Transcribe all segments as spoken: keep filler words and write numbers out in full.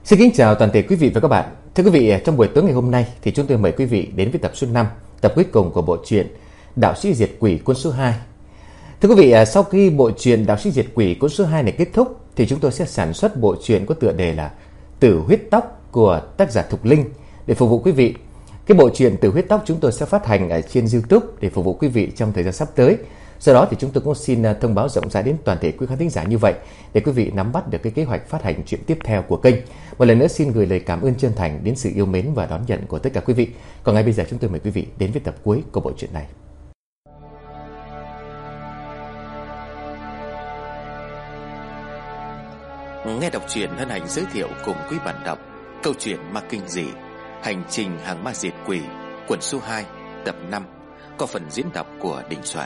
Xin kính chào toàn thể quý vị và các bạn. Thưa quý vị, trong buổi tối ngày hôm nay thì chúng tôi mời quý vị đến với tập số năm, tập cuối cùng của bộ truyện Đạo sĩ diệt quỷ cuốn số hai. Thưa quý vị, sau khi bộ truyện Đạo sĩ diệt quỷ cuốn số hai này kết thúc thì chúng tôi sẽ sản xuất bộ truyện có tựa đề là Tử huyết tóc của tác giả Thục Linh để phục vụ quý vị. Cái bộ truyện Tử huyết tóc chúng tôi sẽ phát hành ở trên YouTube để phục vụ quý vị trong thời gian sắp tới. Do đó thì chúng tôi cũng xin thông báo rộng rãi đến toàn thể quý khán thính giả như vậy để quý vị nắm bắt được cái kế hoạch phát hành chuyện tiếp theo của kênh. Một lần nữa xin gửi lời cảm ơn chân thành đến sự yêu mến và đón nhận của tất cả quý vị. Còn ngay bây giờ chúng tôi mời quý vị đến với tập cuối của bộ truyện này. Nghe đọc truyện hân hạnh giới thiệu cùng quý bạn đọc câu chuyện ma kinh dị Hành trình hàng ma diệt quỷ quyển số hai tập năm có phần diễn đọc của Đình Soạn.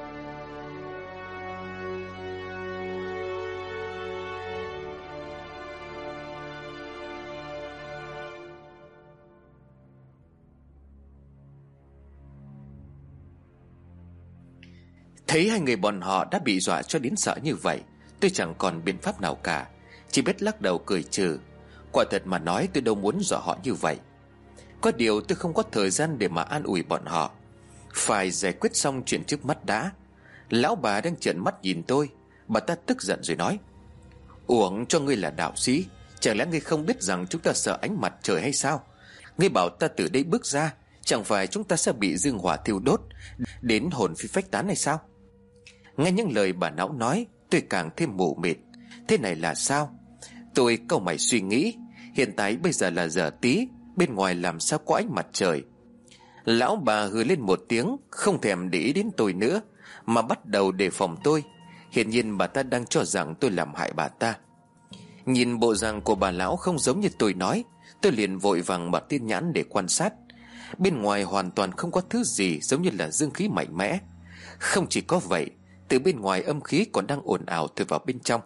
Thấy hai người bọn họ đã bị dọa cho đến sợ như vậy, tôi chẳng còn biện pháp nào cả, chỉ biết lắc đầu cười trừ. Quả thật mà nói, tôi đâu muốn dọa họ như vậy. Có điều tôi không có thời gian để mà an ủi bọn họ, phải giải quyết xong chuyện trước mắt đã. Lão bà đang trợn mắt nhìn tôi. Bà ta tức giận rồi nói: "Uổng cho ngươi là đạo sĩ, chẳng lẽ ngươi không biết rằng chúng ta sợ ánh mặt trời hay sao? Ngươi bảo ta từ đây bước ra, chẳng phải chúng ta sẽ bị dương hỏa thiêu đốt đến hồn phi phách tán hay sao?" Nghe những lời bà não nói, tôi càng thêm mù mịt. Thế này là sao? Tôi cau mày suy nghĩ. Hiện tại bây giờ là giờ tí, bên ngoài làm sao có ánh mặt trời. Lão bà hừ lên một tiếng, không thèm để ý đến tôi nữa, mà bắt đầu đề phòng tôi. Hiển nhiên bà ta đang cho rằng tôi làm hại bà ta. Nhìn bộ dạng của bà lão không giống như tôi nói, tôi liền vội vàng mở tin nhãn để quan sát. Bên ngoài hoàn toàn không có thứ gì giống như là dương khí mạnh mẽ. Không chỉ có vậy, từ bên ngoài âm khí còn đang ồn ào thổi vào bên trong.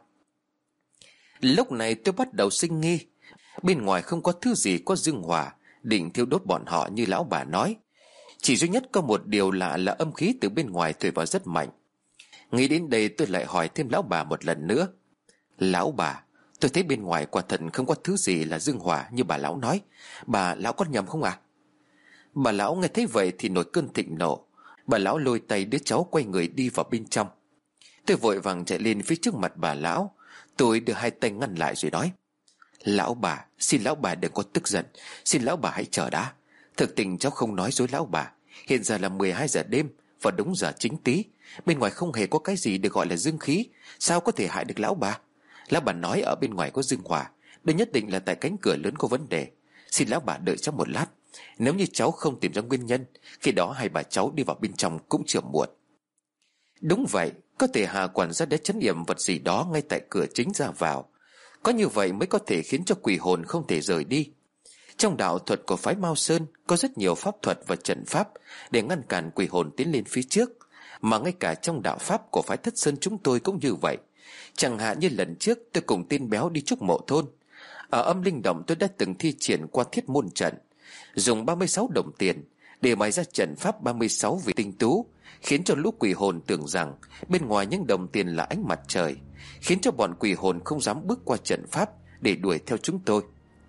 Lúc này tôi bắt đầu sinh nghi. Bên ngoài không có thứ gì có dương hỏa định thiêu đốt bọn họ như lão bà nói. Chỉ duy nhất có một điều lạ là âm khí từ bên ngoài thổi vào rất mạnh. Nghĩ đến đây tôi lại hỏi thêm lão bà một lần nữa: "Lão bà, tôi thấy bên ngoài quả thật không có thứ gì là dương hỏa như bà lão nói. Bà lão có nhầm không à?" Bà lão nghe thấy vậy thì nổi cơn thịnh nộ. Bà lão lôi tay đứa cháu quay người đi vào bên trong. Tôi vội vàng chạy lên phía trước mặt bà lão. Tôi đưa hai tay ngăn lại rồi nói: "Lão bà, xin lão bà đừng có tức giận. Xin lão bà hãy chờ đã. Thực tình cháu không nói dối lão bà. Hiện giờ là mười hai giờ đêm và đúng giờ chính tý. Bên ngoài không hề có cái gì được gọi là dương khí. Sao có thể hại được lão bà? Lão bà nói ở bên ngoài có dương hỏa, đây nhất định là tại cánh cửa lớn có vấn đề. Xin lão bà đợi cháu một lát. Nếu như cháu không tìm ra nguyên nhân, khi đó hai bà cháu đi vào bên trong cũng chưa muộn." Đúng vậy, có thể Hà quản gia đã trấn yểm vật gì đó ngay tại cửa chính ra vào. Có như vậy mới có thể khiến cho quỷ hồn không thể rời đi. Trong đạo thuật của phái Mao Sơn có rất nhiều pháp thuật và trận pháp để ngăn cản quỷ hồn tiến lên phía trước. Mà ngay cả trong đạo pháp của phái Thất Sơn chúng tôi cũng như vậy. Chẳng hạn như lần trước tôi cùng tên béo đi trúc mộ thôn. Ở âm linh động tôi đã từng thi triển qua thiết môn trận, dùng ba mươi sáu đồng tiền để bày ra trận pháp ba mươi sáu vị tinh tú, khiến cho lũ quỷ hồn tưởng rằng bên ngoài những đồng tiền là ánh mặt trời, khiến cho bọn quỷ hồn không dám bước qua trận pháp để đuổi theo chúng tôi.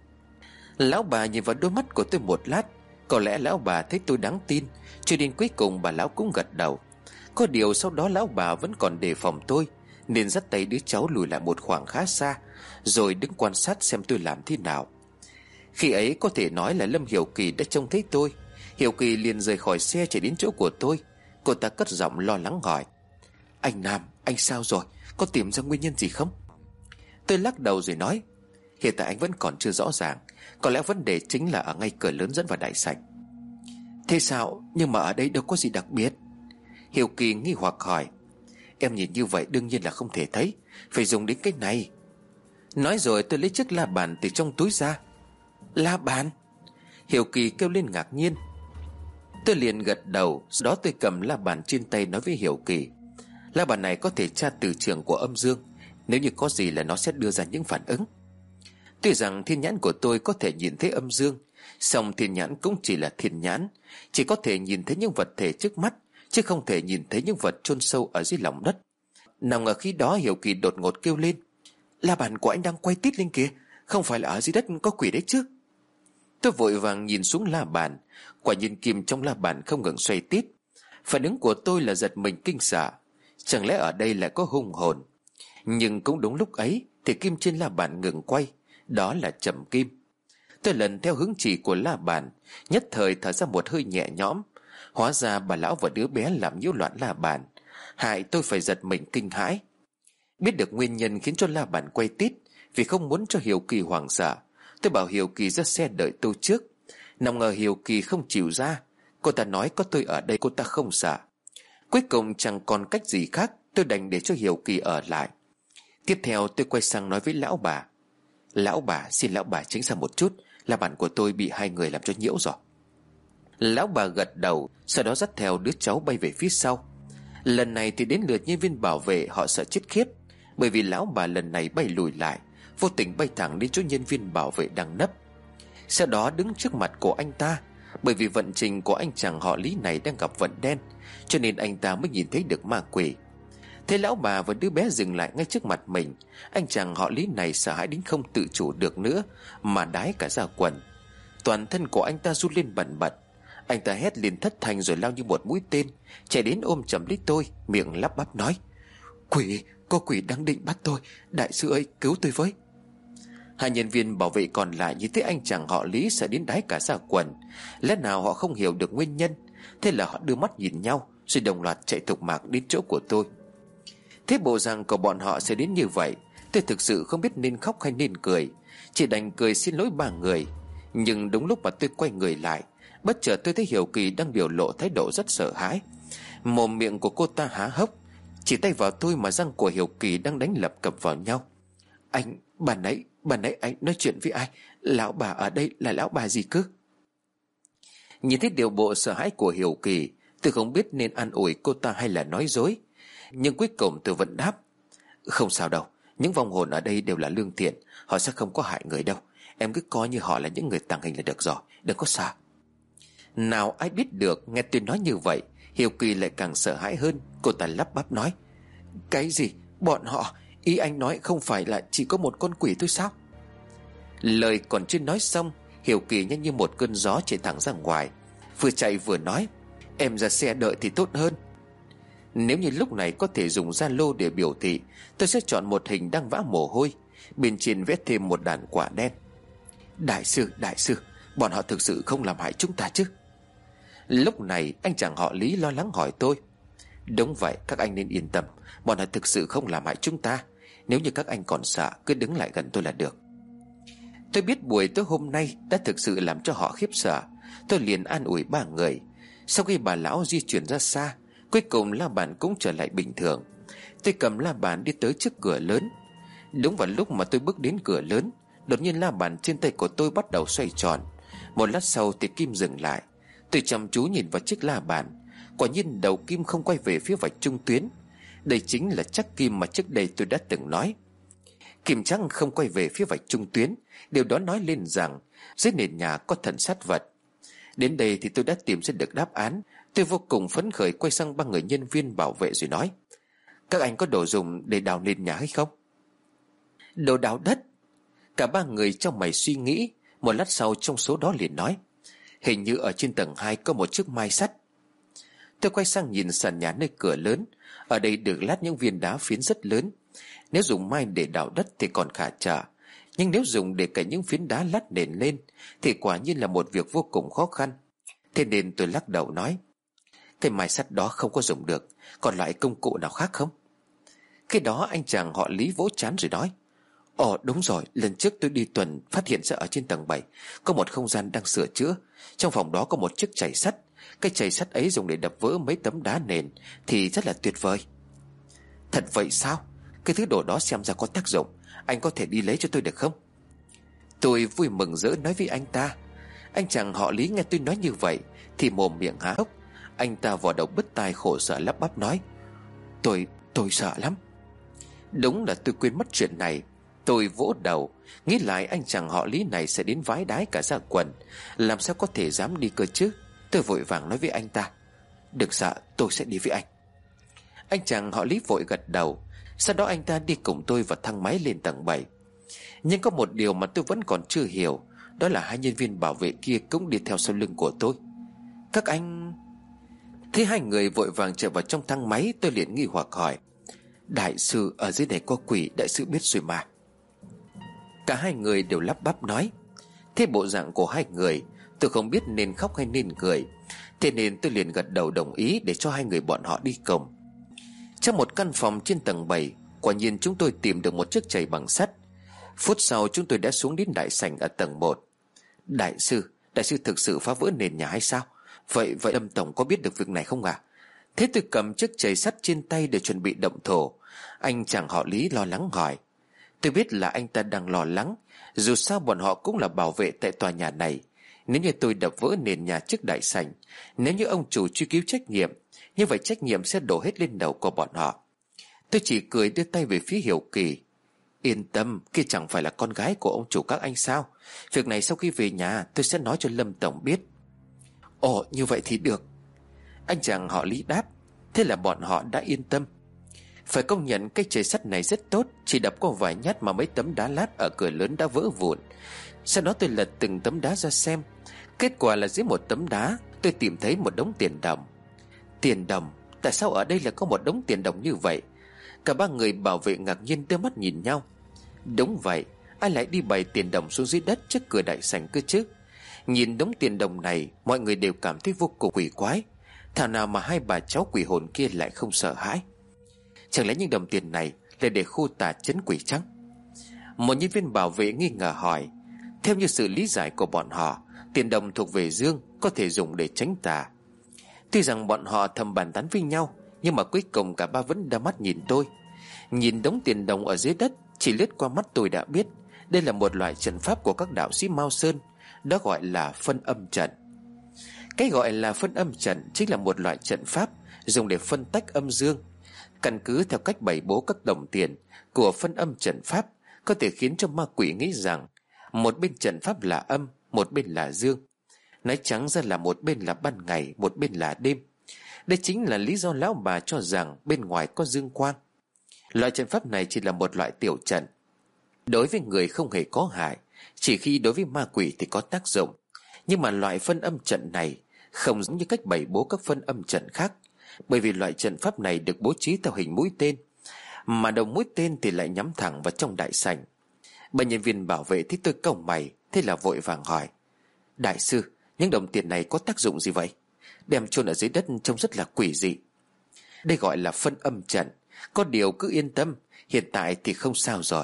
Lão bà nhìn vào đôi mắt của tôi một lát. Có lẽ lão bà thấy tôi đáng tin, cho đến cuối cùng bà lão cũng gật đầu. Có điều sau đó lão bà vẫn còn đề phòng tôi, nên dắt tay đứa cháu lùi lại một khoảng khá xa, rồi đứng quan sát xem tôi làm thế nào. Khi ấy có thể nói là Lâm Hiểu Kỳ đã trông thấy tôi. Hiểu Kỳ liền rời khỏi xe chạy đến chỗ của tôi. Cô ta cất giọng lo lắng hỏi: "Anh Nam, anh sao rồi? Có tìm ra nguyên nhân gì không?" Tôi lắc đầu rồi nói: "Hiện tại anh vẫn còn chưa rõ ràng. Có lẽ vấn đề chính là ở ngay cửa lớn dẫn vào đại sảnh." "Thế sao? Nhưng mà ở đây đâu có gì đặc biệt." Hiểu Kỳ nghi hoặc hỏi: "Em nhìn như vậy đương nhiên là không thể thấy, phải dùng đến cái này." Nói rồi tôi lấy chiếc la bàn từ trong túi ra. "La bàn?" Hiểu Kỳ kêu lên ngạc nhiên. Tôi liền gật đầu. Sau đó tôi cầm la bàn trên tay nói với Hiểu Kỳ: "La bàn này có thể tra từ trường của âm dương. Nếu như có gì là nó sẽ đưa ra những phản ứng." Tuy rằng thiên nhãn của tôi có thể nhìn thấy âm dương, song thiên nhãn cũng chỉ là thiên nhãn, chỉ có thể nhìn thấy những vật thể trước mắt, chứ không thể nhìn thấy những vật chôn sâu ở dưới lòng đất. Nằm ở khi đó Hiểu Kỳ đột ngột kêu lên: "La bàn của anh đang quay tít lên kìa, Không phải là ở dưới đất có quỷ đấy chứ? Tôi vội vàng nhìn xuống la bàn. Quả nhiên kim trong la bàn không ngừng xoay tít. Phản ứng của tôi là giật mình kinh sợ. Chẳng lẽ ở đây lại có hung hồn? Nhưng cũng đúng lúc ấy thì kim trên la bàn ngừng quay. Đó là chậm kim. Tôi lần theo hướng chỉ của la bàn, nhất thời thở ra một hơi nhẹ nhõm. Hóa ra bà lão và đứa bé làm nhiễu loạn la bàn, hại tôi phải giật mình kinh hãi. Biết được nguyên nhân khiến cho la bàn quay tít, vì không muốn cho Hiểu Kỳ hoảng sợ, tôi bảo Hiểu Kỳ ra xe đợi tôi trước. Nào ngờ Hiểu Kỳ không chịu ra. Cô ta nói có tôi ở đây cô ta không sợ. Cuối cùng chẳng còn cách gì khác, tôi đành để cho Hiểu Kỳ ở lại. Tiếp theo tôi quay sang nói với lão bà. Lão bà, xin lão bà tránh ra một chút, la bàn của tôi bị hai người làm cho nhiễu rồi. Lão bà gật đầu, sau đó dắt theo đứa cháu bay về phía sau. Lần này thì đến lượt nhân viên bảo vệ họ sợ chết khiếp, bởi vì lão bà lần này bay lùi lại, vô tình bay thẳng đến chỗ nhân viên bảo vệ đang nấp. Sau đó đứng trước mặt của anh ta. Bởi vì vận trình của anh chàng họ Lý này đang gặp vận đen, cho nên anh ta mới nhìn thấy được ma quỷ. Thế lão bà và đứa bé dừng lại ngay trước mặt mình. Anh chàng họ Lý này sợ hãi đến không tự chủ được nữa, mà đái cả ra quần. Toàn thân của anh ta run lên bần bật. Anh ta hét lên thất thanh rồi lao như một mũi tên, chạy đến ôm chầm lấy tôi, miệng lắp bắp nói: Quỷ, có quỷ đang định bắt tôi, đại sư ơi cứu tôi với. Hai nhân viên bảo vệ còn lại nhìn thấy anh chàng họ Lý sợ đến đái cả ra quần. Lẽ nào họ không hiểu được nguyên nhân? Thế là họ đưa mắt nhìn nhau, rồi đồng loạt chạy thục mạng đến chỗ của tôi. Thế bộ rằng của bọn họ sẽ đến như vậy, tôi thực sự không biết nên khóc hay nên cười. Chỉ đành cười xin lỗi ba người. Nhưng đúng lúc mà tôi quay người lại, bất chợt tôi thấy Hiểu Kỳ đang biểu lộ thái độ rất sợ hãi. Mồm miệng của cô ta há hốc, chỉ tay vào tôi mà răng của Hiểu Kỳ đang đánh lập cập vào nhau. Anh, bà nãy, bà nãy anh nói chuyện với ai? Lão bà ở đây là lão bà gì cứ? Nhìn thấy điều bộ sợ hãi của Hiểu Kỳ, tôi không biết nên an ủi cô ta hay là nói dối. Nhưng cuối cùng tôi vẫn đáp: Không sao đâu, những vong hồn ở đây đều là lương thiện, họ sẽ không có hại người đâu. Em cứ coi như họ là những người tàng hình là được rồi, đừng có sợ. Nào ai biết được, nghe tôi nói như vậy, Hiểu Kỳ lại càng sợ hãi hơn. Cô ta lắp bắp nói: Cái gì? Bọn họ? Ý anh nói không phải là chỉ có một con quỷ thôi sao? Lời còn chưa nói xong, Hiểu Kỳ nhanh như một cơn gió chạy thẳng ra ngoài, vừa chạy vừa nói: Em ra xe đợi thì tốt hơn. Nếu như lúc này có thể dùng Zalo để biểu thị, tôi sẽ chọn một hình đang vã mồ hôi, bên trên vẽ thêm một đàn quả đen. Đại sư, đại sư, bọn họ thực sự không làm hại chúng ta chứ? Lúc này anh chàng họ Lý lo lắng hỏi tôi: Đúng vậy, các anh nên yên tâm, bọn họ thực sự không làm hại chúng ta. Nếu như các anh còn sợ, cứ đứng lại gần tôi là được. Tôi biết buổi tối hôm nay đã thực sự làm cho họ khiếp sợ. Tôi liền an ủi ba người. Sau khi bà lão di chuyển ra xa, cuối cùng la bàn cũng trở lại bình thường. Tôi cầm la bàn đi tới trước cửa lớn. Đúng vào lúc mà tôi bước đến cửa lớn, đột nhiên la bàn trên tay của tôi bắt đầu xoay tròn. Một lát sau thì kim dừng lại. Tôi chăm chú nhìn vào chiếc la bàn. Quả nhiên đầu kim không quay về phía vạch trung tuyến. Đây chính là chắc kim mà trước đây tôi đã từng nói. Kim trắng không quay về phía vạch trung tuyến, điều đó nói lên rằng dưới nền nhà có thần sát vật. Đến đây thì tôi đã tìm ra được đáp án. Tôi vô cùng phấn khởi quay sang ba người nhân viên bảo vệ rồi nói: Các anh có đồ dùng để đào nền nhà hay không? Đồ đào đất? Cả ba người trong mày suy nghĩ. Một lát sau trong số đó liền nói: Hình như ở trên tầng hai có một chiếc mai sắt. Tôi quay sang nhìn sàn nhà nơi cửa lớn. Ở đây được lát những viên đá phiến rất lớn. Nếu dùng mai để đào đất thì còn khả trở, nhưng nếu dùng để cày những phiến đá lát nền lên thì quả nhiên là một việc vô cùng khó khăn. Thế nên tôi lắc đầu nói: Cái mai sắt đó không có dùng được. Còn loại công cụ nào khác không? Khi đó anh chàng họ Lý vỗ trán rồi nói: Ồ đúng rồi, lần trước tôi đi tuần phát hiện ra ở trên tầng bảy có một không gian đang sửa chữa. Trong phòng đó có một chiếc chày sắt. Cái chày sắt ấy dùng để đập vỡ mấy tấm đá nền thì rất là tuyệt vời. Thật vậy sao? Cái thứ đồ đó xem ra có tác dụng. Anh có thể đi lấy cho tôi được không? Tôi vui mừng rỡ nói với anh ta. Anh chàng họ Lý nghe tôi nói như vậy thì mồm miệng há hốc. Anh ta vò đầu bứt tai khổ sở lắp bắp nói: Tôi, tôi sợ lắm. Đúng là tôi quên mất chuyện này. Tôi vỗ đầu, nghĩ lại anh chàng họ Lý này sẽ đến vái đái cả ra quần. Làm sao có thể dám đi cơ chứ? Tôi vội vàng nói với anh ta: Đừng sợ, tôi sẽ đi với anh. Anh chàng họ Lý vội gật đầu. Sau đó anh ta đi cùng tôi vào thang máy lên tầng bảy. Nhưng có một điều mà tôi vẫn còn chưa hiểu, đó là hai nhân viên bảo vệ kia cũng đi theo sau lưng của tôi. Các anh... Thấy hai người vội vàng chạy vào trong thang máy, tôi liền nghi hoặc hỏi: Đại sư, ở dưới này có quỷ, đại sư biết rồi mà. Cả hai người đều lắp bắp nói. Thế bộ dạng của hai người, tôi không biết nên khóc hay nên cười, thế nên tôi liền gật đầu đồng ý để cho hai người bọn họ đi cùng. Trong một căn phòng trên tầng bảy, quả nhiên chúng tôi tìm được một chiếc chày bằng sắt. Phút sau chúng tôi đã xuống đến đại sảnh ở tầng một. Đại sư, đại sư thực sự phá vỡ nền nhà hay sao? Vậy vậy Lâm tổng có biết được việc này không ạ? À? Thế tôi cầm chiếc chày sắt trên tay để chuẩn bị động thổ. Anh chàng họ Lý lo lắng hỏi. Tôi biết là anh ta đang lo lắng, dù sao bọn họ cũng là bảo vệ tại tòa nhà này. Nếu như tôi đập vỡ nền nhà trước đại sảnh, nếu như ông chủ truy cứu trách nhiệm, như vậy trách nhiệm sẽ đổ hết lên đầu của bọn họ. Tôi chỉ cười đưa tay về phía Hiểu Kỳ. Yên tâm, kia chẳng phải là con gái của ông chủ các anh sao? Việc này sau khi về nhà tôi sẽ nói cho Lâm tổng biết. Ồ, như vậy thì được, anh chàng họ Lý đáp. Thế là bọn họ đã yên tâm. Phải công nhận cái chày sắt này rất tốt, chỉ đập có vài nhát mà mấy tấm đá lát ở cửa lớn đã vỡ vụn. Sau đó tôi lật từng tấm đá ra xem. Kết quả là dưới một tấm đá tôi tìm thấy một đống tiền đồng. Tiền đồng? Tại sao ở đây lại có một đống tiền đồng như vậy? Cả ba người bảo vệ ngạc nhiên đưa mắt nhìn nhau. Đúng vậy, ai lại đi bày tiền đồng xuống dưới đất trước cửa đại sảnh cơ chứ? Nhìn đống tiền đồng này, mọi người đều cảm thấy vô cùng quỷ quái. Thảo nào mà hai bà cháu quỷ hồn kia lại không sợ hãi? Chẳng lẽ những đồng tiền này là để khu tà trấn quỷ chăng? Một nhân viên bảo vệ nghi ngờ hỏi. Theo như sự lý giải của bọn họ, tiền đồng thuộc về dương, có thể dùng để tránh tà. Tuy rằng bọn họ thầm bàn tán với nhau, nhưng mà cuối cùng cả ba vẫn đăm mắt nhìn tôi. Nhìn đống tiền đồng ở dưới đất, chỉ lướt qua mắt tôi đã biết đây là một loại trận pháp của các đạo sĩ Mao Sơn, đó gọi là phân âm trận. Cái gọi là phân âm trận chính là một loại trận pháp dùng để phân tách âm dương. Căn cứ theo cách bày bố các đồng tiền của phân âm trận pháp, có thể khiến cho ma quỷ nghĩ rằng một bên trận pháp là âm, một bên là dương. Nói trắng ra là một bên là ban ngày, một bên là đêm. Đây chính là lý do lão bà cho rằng bên ngoài có dương quang. Loại trận pháp này chỉ là một loại tiểu trận, đối với người không hề có hại, chỉ khi đối với ma quỷ thì có tác dụng. Nhưng mà loại phân âm trận này không giống như cách bày bố các phân âm trận khác, bởi vì loại trận pháp này được bố trí theo hình mũi tên, mà đầu mũi tên thì lại nhắm thẳng vào trong đại sảnh. Ba nhân viên bảo vệ thấy tôi cau mày, thế là vội vàng hỏi. Đại sư, những đồng tiền này có tác dụng gì vậy? Đem chôn ở dưới đất trông rất là quỷ dị. Đây gọi là phân âm trận, có điều cứ yên tâm, hiện tại thì không sao rồi.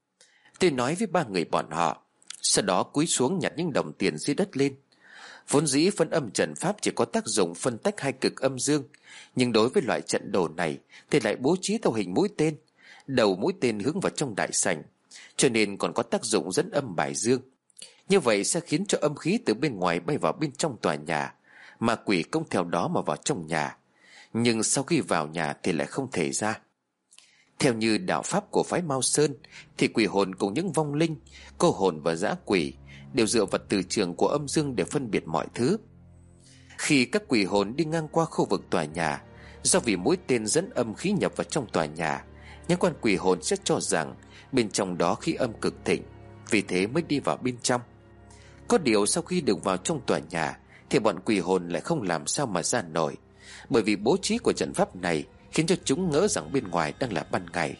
Tôi nói với ba người bọn họ, sau đó cúi xuống nhặt những đồng tiền dưới đất lên. Vốn dĩ phân âm trận pháp chỉ có tác dụng phân tách hai cực âm dương, nhưng đối với loại trận đồ này thì lại bố trí theo hình mũi tên, đầu mũi tên hướng vào trong đại sảnh, cho nên còn có tác dụng dẫn âm bài dương. Như vậy sẽ khiến cho âm khí từ bên ngoài bay vào bên trong tòa nhà, mà quỷ cũng theo đó mà vào trong nhà, nhưng sau khi vào nhà thì lại không thể ra. Theo như đạo pháp của phái Mao Sơn thì quỷ hồn cùng những vong linh, cô hồn và dã quỷ đều dựa vào từ trường của âm dương để phân biệt mọi thứ. Khi các quỷ hồn đi ngang qua khu vực tòa nhà, do vì mũi tên dẫn âm khí nhập vào trong tòa nhà, những con quỷ hồn sẽ cho rằng bên trong đó khí âm cực thịnh, vì thế mới đi vào bên trong. Có điều sau khi được vào trong tòa nhà thì bọn quỷ hồn lại không làm sao mà ra nổi, bởi vì bố trí của trận pháp này khiến cho chúng ngỡ rằng bên ngoài đang là ban ngày.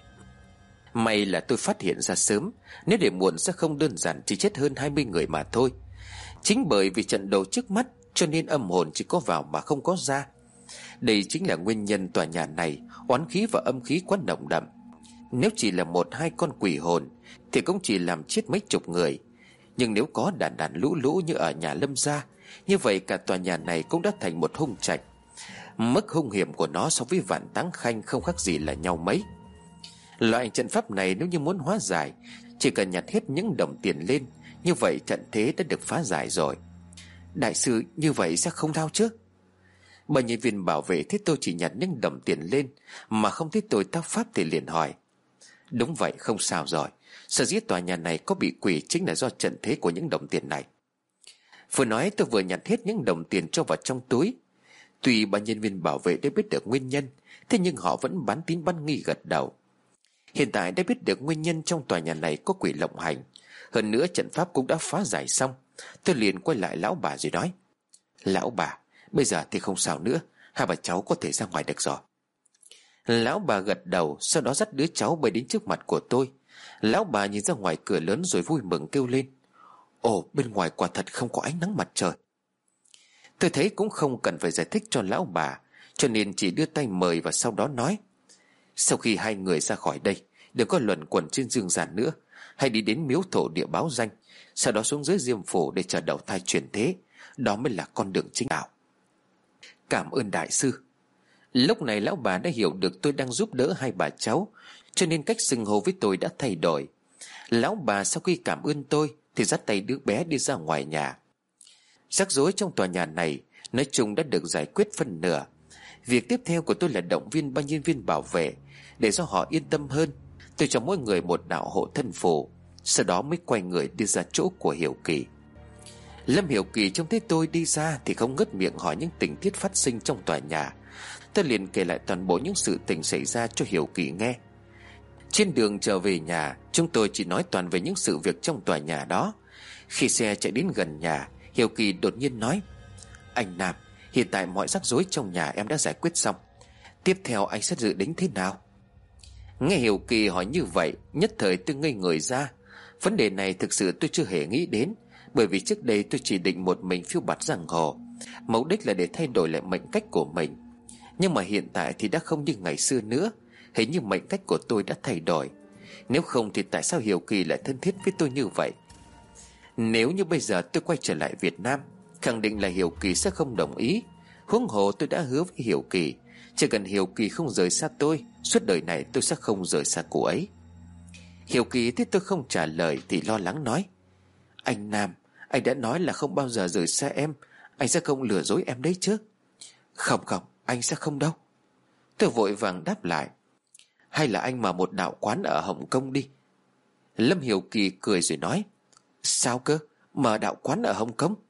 May là tôi phát hiện ra sớm, nếu để muộn sẽ không đơn giản chỉ chết hơn hai mươi người mà thôi. Chính bởi vì trận đấu trước mắt cho nên âm hồn chỉ có vào mà không có ra. Đây chính là nguyên nhân tòa nhà này oán khí và âm khí quá nồng đậm. Nếu chỉ là một hai con quỷ hồn thì cũng chỉ làm chết mấy chục người, nhưng nếu có đàn đàn lũ lũ như ở nhà Lâm gia, như vậy cả tòa nhà này cũng đã thành một hung trạch. Mức hung hiểm của nó so với Vạn Táng Khanh không khác gì là nhau mấy. Loại trận pháp này nếu như muốn hóa giải, chỉ cần nhặt hết những đồng tiền lên, như vậy trận thế đã được phá giải rồi. Đại sư, như vậy sẽ không thao chứ? Bà nhân viên bảo vệ thấy tôi chỉ nhặt những đồng tiền lên mà không thấy tôi tác pháp thì liền hỏi. Đúng vậy, không sao rồi. Sở dĩ tòa nhà này có bị quỷ chính là do trận thế của những đồng tiền này. Vừa nói tôi vừa nhặt hết những đồng tiền cho vào trong túi. Tuy bà nhân viên bảo vệ đã biết được nguyên nhân, thế nhưng họ vẫn bán tín bán nghi gật đầu. Hiện tại đã biết được nguyên nhân trong tòa nhà này có quỷ lộng hành, hơn nữa trận pháp cũng đã phá giải xong. Tôi liền quay lại lão bà rồi nói: Lão bà, bây giờ thì không sao nữa, hai bà cháu có thể ra ngoài được rồi. Lão bà gật đầu, sau đó dắt đứa cháu bay đến trước mặt của tôi. Lão bà nhìn ra ngoài cửa lớn rồi vui mừng kêu lên: Ồ, bên ngoài quả thật không có ánh nắng mặt trời. Tôi thấy cũng không cần phải giải thích cho lão bà, cho nên chỉ đưa tay mời và sau đó nói: Sau khi hai người ra khỏi đây, đừng có luẩn quẩn trên dương gian nữa, hãy đi đến miếu thổ địa báo danh, sau đó xuống dưới Diêm Phủ để chờ đầu thai chuyển thế. Đó mới là con đường chính đạo. Cảm ơn đại sư. Lúc này lão bà đã hiểu được tôi đang giúp đỡ hai bà cháu, cho nên cách xưng hô với tôi đã thay đổi. Lão bà sau khi cảm ơn tôi thì dắt tay đứa bé đi ra ngoài nhà. Rắc rối trong tòa nhà này nói chung đã được giải quyết phân nửa. Việc tiếp theo của tôi là động viên bao nhân viên bảo vệ, để cho họ yên tâm hơn. Tôi cho mỗi người một đạo hộ thân phù, sau đó mới quay người đi ra chỗ của Hiểu Kỳ. Lâm Hiểu Kỳ trông thấy tôi đi ra thì không ngớt miệng hỏi những tình tiết phát sinh trong tòa nhà. Tôi liền kể lại toàn bộ những sự tình xảy ra cho Hiểu Kỳ nghe. Trên đường trở về nhà, chúng tôi chỉ nói toàn về những sự việc trong tòa nhà đó. Khi xe chạy đến gần nhà, Hiểu Kỳ đột nhiên nói: Anh Nam, hiện tại mọi rắc rối trong nhà em đã giải quyết xong, tiếp theo anh sẽ dự định thế nào? Nghe Hiểu Kỳ hỏi như vậy, nhất thời tôi ngây người ra. Vấn đề này thực sự tôi chưa hề nghĩ đến, bởi vì trước đây tôi chỉ định một mình phiêu bạt giang hồ, mục đích là để thay đổi lại mệnh cách của mình. Nhưng mà hiện tại thì đã không như ngày xưa nữa, hình như mệnh cách của tôi đã thay đổi. Nếu không thì tại sao Hiểu Kỳ lại thân thiết với tôi như vậy? Nếu như bây giờ tôi quay trở lại Việt Nam, khẳng định là Hiểu Kỳ sẽ không đồng ý. Huống hồ tôi đã hứa với Hiểu Kỳ, chỉ cần Hiểu Kỳ không rời xa tôi, suốt đời này tôi sẽ không rời xa cô ấy. Hiểu Kỳ thấy tôi không trả lời thì lo lắng nói: Anh Nam, anh đã nói là không bao giờ rời xa em, anh sẽ không lừa dối em đấy chứ? Không không, anh sẽ không đâu. Tôi vội vàng đáp lại: Hay là anh mở một đạo quán ở Hồng Kông đi. Lâm Hiểu Kỳ cười rồi nói: Sao cơ, mở đạo quán ở Hồng Kông?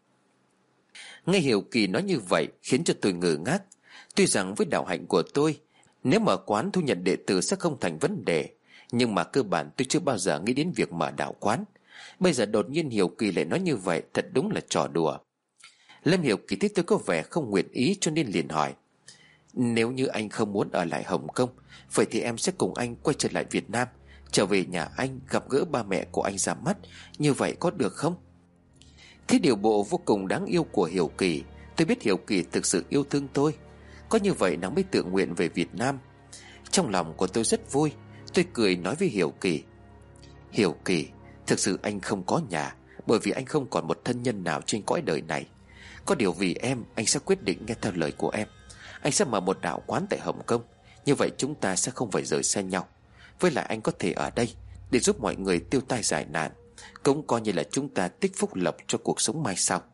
Nghe Hiểu Kỳ nói như vậy khiến cho tôi ngơ ngác. Tuy rằng với đạo hạnh của tôi, nếu mở quán thu nhận đệ tử sẽ không thành vấn đề, nhưng mà cơ bản tôi chưa bao giờ nghĩ đến việc mở đạo quán. Bây giờ đột nhiên Hiểu Kỳ lại nói như vậy, thật đúng là trò đùa. Lâm Hiểu Kỳ thấy tôi có vẻ không nguyện ý cho nên liền hỏi: Nếu như anh không muốn ở lại Hồng Kông, vậy thì em sẽ cùng anh quay trở lại Việt Nam, trở về nhà anh gặp gỡ ba mẹ của anh ra mắt, như vậy có được không? Thế điều bộ vô cùng đáng yêu của Hiểu Kỳ, tôi biết Hiểu Kỳ thực sự yêu thương tôi. Có như vậy nàng mới tự nguyện về Việt Nam. Trong lòng của tôi rất vui. Tôi cười nói với Hiểu Kỳ: Hiểu Kỳ, thực sự anh không có nhà, bởi vì anh không còn một thân nhân nào trên cõi đời này. Có điều vì em, anh sẽ quyết định nghe theo lời của em. Anh sẽ mở một đạo quán tại Hồng Kông, như vậy chúng ta sẽ không phải rời xa nhau. Với lại anh có thể ở đây để giúp mọi người tiêu tai giải nạn, cũng coi như là chúng ta tích phúc lộc cho cuộc sống mai sau.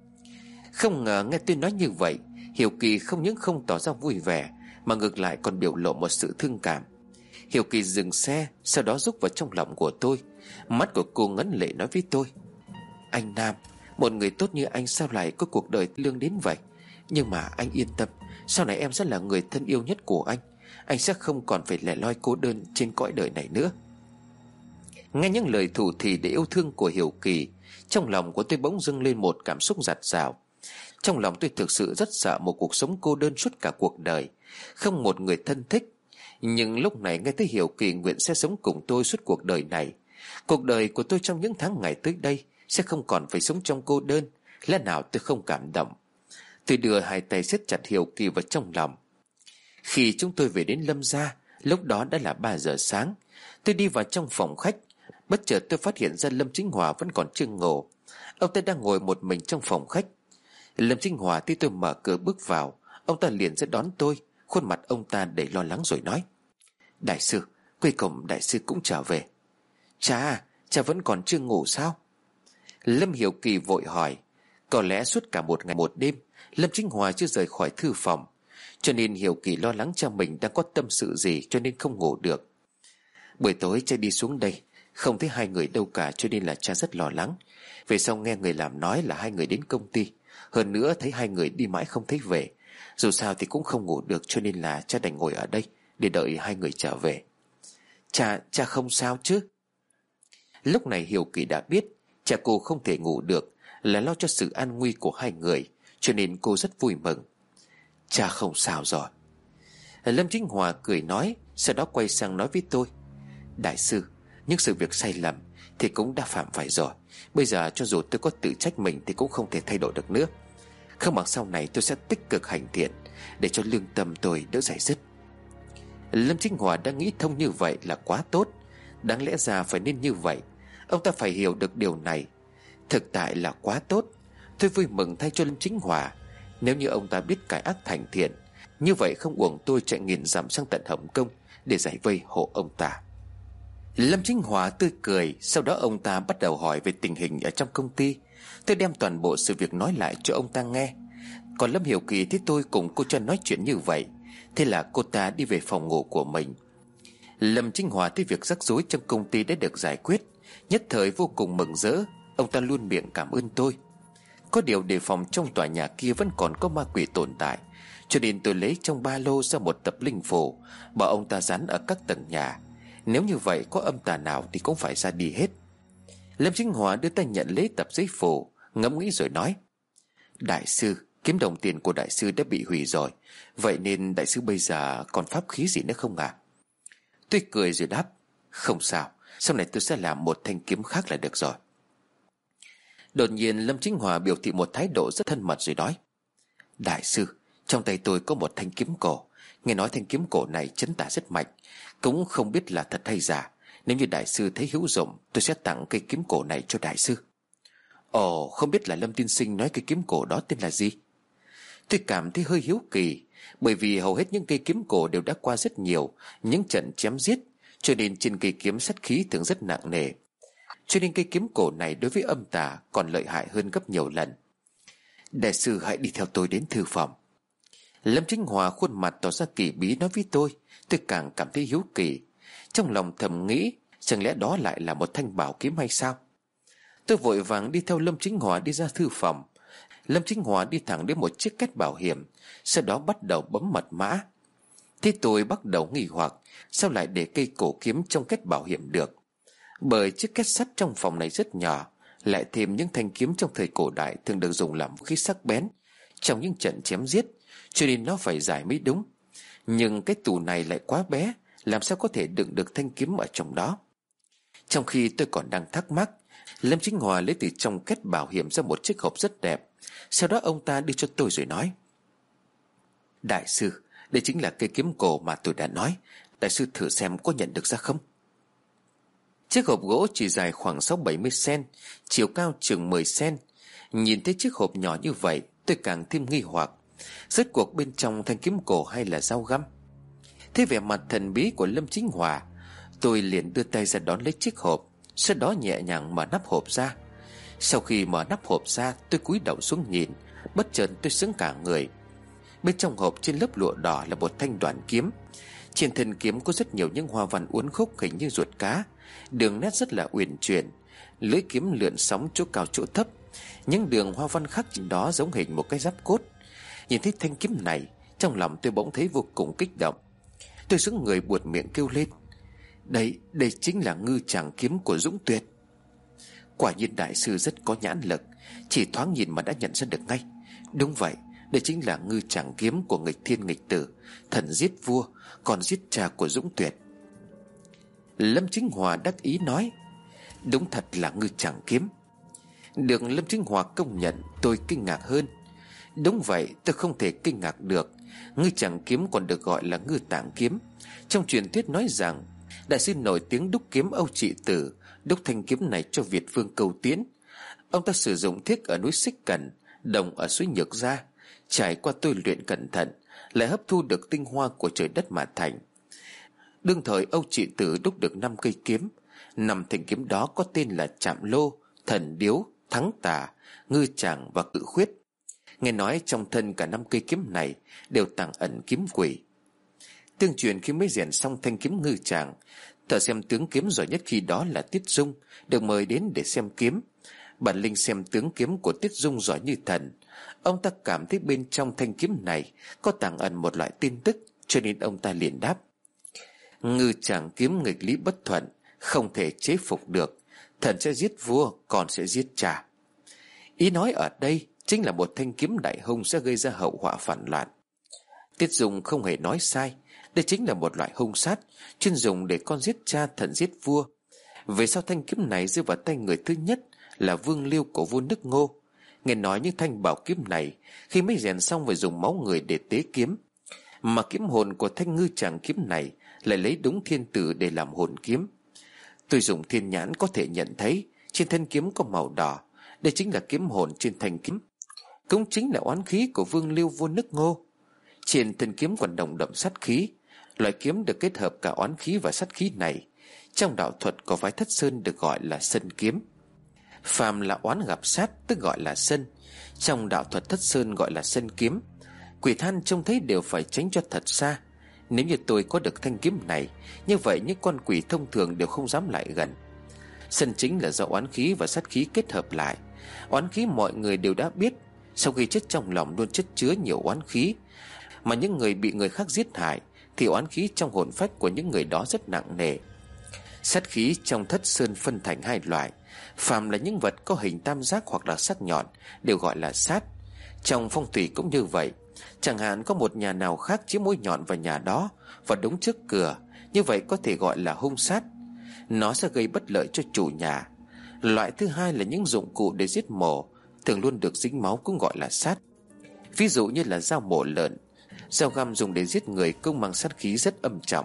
Không ngờ nghe tôi nói như vậy, Hiểu Kỳ không những không tỏ ra vui vẻ, mà ngược lại còn biểu lộ một sự thương cảm. Hiểu Kỳ dừng xe, sau đó rúc vào trong lòng của tôi. Mắt của cô ngấn lệ nói với tôi: Anh Nam, một người tốt như anh sao lại có cuộc đời lương đến vậy? Nhưng mà anh yên tâm, sau này em sẽ là người thân yêu nhất của anh. Anh sẽ không còn phải lẻ loi cô đơn trên cõi đời này nữa. Nghe những lời thủ thỉ để yêu thương của Hiểu Kỳ, trong lòng của tôi bỗng dâng lên một cảm xúc dạt dào. Trong lòng tôi thực sự rất sợ một cuộc sống cô đơn suốt cả cuộc đời, không một người thân thích. Nhưng lúc này nghe thấy Hiểu Kỳ nguyện sẽ sống cùng tôi suốt cuộc đời này, cuộc đời của tôi trong những tháng ngày tới đây sẽ không còn phải sống trong cô đơn. Lẽ nào tôi không cảm động? Tôi đưa hai tay siết chặt Hiểu Kỳ vào trong lòng. Khi chúng tôi về đến Lâm gia, lúc đó đã là ba giờ sáng. Tôi đi vào trong phòng khách, bất chợt tôi phát hiện ra Lâm Chính Hòa vẫn còn chưa ngủ. Ông ta đang ngồi một mình trong phòng khách. Lâm Chính Hòa thấy tôi mở cửa bước vào, ông ta liền ra đón tôi. Khuôn mặt ông ta đầy lo lắng rồi nói: Đại sư, cuối cùng đại sư cũng trở về. Cha, cha vẫn còn chưa ngủ sao? Lâm Hiểu Kỳ vội hỏi. Có lẽ suốt cả một ngày một đêm Lâm Chính Hòa chưa rời khỏi thư phòng, cho nên Hiểu Kỳ lo lắng cha mình đang có tâm sự gì, cho nên không ngủ được. Buổi tối cha đi xuống đây, không thấy hai người đâu cả, cho nên là cha rất lo lắng. Về sau nghe người làm nói là hai người đến công ty, hơn nữa thấy hai người đi mãi không thấy về. Dù sao thì cũng không ngủ được, cho nên là cha đành ngồi ở đây để đợi hai người trở về. Cha, cha không sao chứ? Lúc này Hiểu Kỳ đã biết cha cô không thể ngủ được là lo cho sự an nguy của hai người, cho nên cô rất vui mừng. Cha không sao rồi. Lâm Chính Hòa cười nói, sau đó quay sang nói với tôi: Đại sư, những sự việc sai lầm thì cũng đã phạm phải rồi. Bây giờ cho dù tôi có tự trách mình thì cũng không thể thay đổi được nữa. Không bằng sau này tôi sẽ tích cực hành thiện để cho lương tâm tôi đỡ dày dứt. Lâm Chính Hòa đã nghĩ thông như vậy là quá tốt. Đáng lẽ ra phải nên như vậy. Ông ta phải hiểu được điều này. Thực tại là quá tốt. Tôi vui mừng thay cho Lâm Chính Hòa. Nếu như ông ta biết cải ác thành thiện, như vậy không uổng tôi chạy nghìn dặm sang tận Hồng Kông để giải vây hộ ông ta. Lâm Chính Hòa tươi cười. Sau đó ông ta bắt đầu hỏi về tình hình ở trong công ty. Tôi đem toàn bộ sự việc nói lại cho ông ta nghe. Còn Lâm Hiểu Kỳ thấy tôi cùng cô cho nói chuyện như vậy, thế là cô ta đi về phòng ngủ của mình. Lâm Chính Hòa thấy việc rắc rối trong công ty đã được giải quyết, nhất thời vô cùng mừng rỡ. Ông ta luôn miệng cảm ơn tôi. Có điều đề phòng trong tòa nhà kia vẫn còn có ma quỷ tồn tại, cho nên tôi lấy trong ba lô ra một tập linh phù, bảo ông ta dán ở các tầng nhà. Nếu như vậy có âm tà nào thì cũng phải ra đi hết. Lâm Chính Hòa đưa tay nhận lấy tập giấy phù, ngẫm nghĩ rồi nói: Đại sư, kiếm đồng tiền của đại sư đã bị hủy rồi, vậy nên đại sư bây giờ còn pháp khí gì nữa không à? Tôi cười rồi đáp: Không sao, sau này tôi sẽ làm một thanh kiếm khác là được rồi. Đột nhiên Lâm Chính Hòa biểu thị một thái độ rất thân mật rồi nói: Đại sư, trong tay tôi có một thanh kiếm cổ. Nghe nói thanh kiếm cổ này chấn tà rất mạnh, cũng không biết là thật hay giả. Nếu như đại sư thấy hữu dụng, tôi sẽ tặng cây kiếm cổ này cho đại sư. Ồ, không biết là Lâm tiên sinh nói cây kiếm cổ đó tên là gì? Tôi cảm thấy hơi hiếu kỳ, bởi vì hầu hết những cây kiếm cổ đều đã qua rất nhiều những trận chém giết, cho nên trên cây kiếm sát khí thường rất nặng nề. Cho nên cây kiếm cổ này đối với âm tà còn lợi hại hơn gấp nhiều lần. Đại sư hãy đi theo tôi đến thư phòng. Lâm Chính Hòa khuôn mặt tỏ ra kỳ bí nói với tôi. Tôi càng cảm thấy hiếu kỳ, trong lòng thầm nghĩ chẳng lẽ đó lại là một thanh bảo kiếm hay sao. Tôi vội vàng đi theo Lâm Chính Hòa đi ra thư phòng. Lâm Chính Hòa đi thẳng đến một chiếc két bảo hiểm, sau đó bắt đầu bấm mật mã. Thế tôi bắt đầu nghi hoặc, sao lại để cây cổ kiếm trong két bảo hiểm được? Bởi chiếc két sắt trong phòng này rất nhỏ, lại thêm những thanh kiếm trong thời cổ đại thường được dùng làm vũ khí sắc bén trong những trận chém giết, cho nên nó phải dài mới đúng. Nhưng cái tủ này lại quá bé, làm sao có thể đựng được thanh kiếm ở trong đó? Trong khi tôi còn đang thắc mắc, Lâm Chính Hòa lấy từ trong két bảo hiểm ra một chiếc hộp rất đẹp. Sau đó ông ta đưa cho tôi rồi nói: Đại sư, đây chính là cây kiếm cổ mà tôi đã nói. Đại sư thử xem có nhận được ra không? Chiếc hộp gỗ chỉ dài khoảng sáu bảy mươi xen, chiều cao chừng mười xen. Nhìn thấy chiếc hộp nhỏ như vậy, tôi càng thêm nghi hoặc, rốt cuộc bên trong thanh kiếm cổ hay là dao găm? Thế vẻ mặt thần bí của Lâm Chính Hòa, tôi liền đưa tay ra đón lấy chiếc hộp, sau đó nhẹ nhàng mở nắp hộp ra. Sau khi mở nắp hộp ra, tôi cúi đầu xuống nhìn, bất chợt tôi sững cả người. Bên trong hộp trên lớp lụa đỏ là một thanh đoạn kiếm. Trên thân kiếm có rất nhiều những hoa văn uốn khúc hình như ruột cá, đường nét rất là uyển chuyển. Lưỡi kiếm lượn sóng chỗ cao chỗ thấp, những đường hoa văn khắc trên đó giống hình một cái giáp cốt. Nhìn thấy thanh kiếm này, trong lòng tôi bỗng thấy vô cùng kích động. Tôi sững người buột miệng kêu lên: Đây, đây chính là ngư tràng kiếm của Dũng Tuyệt. Quả nhiên đại sư rất có nhãn lực, chỉ thoáng nhìn mà đã nhận ra được ngay. Đúng vậy, đây chính là ngư tràng kiếm của nghịch thiên nghịch tử, thần giết vua còn giết cha của Dũng Tuyệt. Lâm Chính Hòa đắc ý nói: Đúng thật là ngư tràng kiếm. Được Lâm Chính Hòa công nhận, tôi kinh ngạc hơn. Đúng vậy, tôi không thể kinh ngạc được. Ngư tràng kiếm còn được gọi là ngư tạng kiếm. Trong truyền thuyết nói rằng đại sư nổi tiếng đúc kiếm Âu Trị Tử đúc thanh kiếm này cho Việt vương Câu Tiến. Ông ta sử dụng thiết ở núi Xích Cần, đồng ở suối Nhược Gia, trải qua tôi luyện cẩn thận, lại hấp thu được tinh hoa của trời đất mà thành. Đương thời Âu Trị Tử đúc được năm cây kiếm. Năm thanh kiếm đó có tên là Trạm Lô, Thần Điếu, Thắng Tà, Ngư Tràng và Cự Khuyết. Nghe nói trong thân cả năm cây kiếm này đều tàng ẩn kiếm quỷ. Tương truyền khi mới rèn xong thanh kiếm Ngư Tràng, thợ xem tướng kiếm giỏi nhất khi đó là Tiết Dung được mời đến để xem kiếm. Bản linh xem tướng kiếm của Tiết Dung giỏi như thần. Ông ta cảm thấy bên trong thanh kiếm này có tàng ẩn một loại tin tức, cho nên ông ta liền đáp: Ngư chàng kiếm nghịch lý bất thuận, không thể chế phục được. Thần sẽ giết vua, còn sẽ giết cha. Ý nói ở đây chính là một thanh kiếm đại hung sẽ gây ra hậu họa phản loạn. Tiết Dung không hề nói sai. Đây chính là một loại hung sát chuyên dùng để con giết cha thần giết vua. Về sau thanh kiếm này rơi vào tay người thứ nhất là Vương Liêu của vua nước Ngô. Nghe nói những thanh bảo kiếm này khi mới rèn xong phải dùng máu người để tế kiếm, mà kiếm hồn của thanh ngư tràng kiếm này lại lấy đúng thiên tử để làm hồn kiếm. Tôi dùng thiên nhãn có thể nhận thấy trên thân kiếm có màu đỏ. Đây chính là kiếm hồn trên thanh kiếm, cũng chính là oán khí của Vương Liêu vua nước Ngô. Trên thân kiếm còn đồng đậm sát khí. Loại kiếm được kết hợp cả oán khí và sát khí này trong đạo thuật của phái Thất Sơn được gọi là sân kiếm. Phàm là oán gặp sát tức gọi là sân, trong đạo thuật Thất Sơn gọi là sân kiếm. Quỷ than trông thấy đều phải tránh cho thật xa. Nếu như tôi có được thanh kiếm này, như vậy những con quỷ thông thường đều không dám lại gần. Sân chính là do oán khí và sát khí kết hợp lại. Oán khí mọi người đều đã biết, sau khi chết trong lòng luôn chất chứa nhiều oán khí. Mà những người bị người khác giết hại thì oán khí trong hồn phách của những người đó rất nặng nề. Sát khí trong Thất Sơn phân thành hai loại. Phàm là những vật có hình tam giác hoặc là sắc nhọn đều gọi là sát. Trong phong thủy cũng như vậy. Chẳng hạn có một nhà nào khác chiếm mũi nhọn vào nhà đó và đúng trước cửa, như vậy có thể gọi là hung sát. Nó sẽ gây bất lợi cho chủ nhà. Loại thứ hai là những dụng cụ để giết mổ thường luôn được dính máu cũng gọi là sát. Ví dụ như là dao mổ lợn, dao găm dùng để giết người cũng mang sát khí rất âm trọng.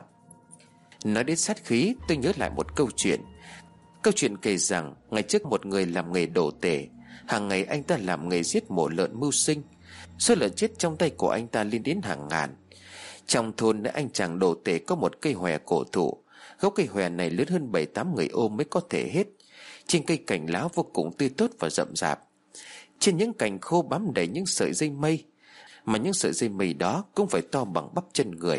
Nói đến sát khí, tôi nhớ lại một câu chuyện. Câu chuyện kể rằng ngày trước một người làm nghề đồ tể. Hàng ngày anh ta làm nghề giết mổ lợn mưu sinh. Số lợn chết trong tay của anh ta lên đến hàng ngàn. Trong thôn nơi anh chàng đồ tể có một cây hòe cổ thụ. Gốc cây hòe này lớn hơn bảy tám người ôm mới có thể hết. Trên cây cành lá vô cùng tươi tốt và rậm rạp. Trên những cành khô bám đầy những sợi dây mây, mà những sợi dây mây đó cũng phải to bằng bắp chân người.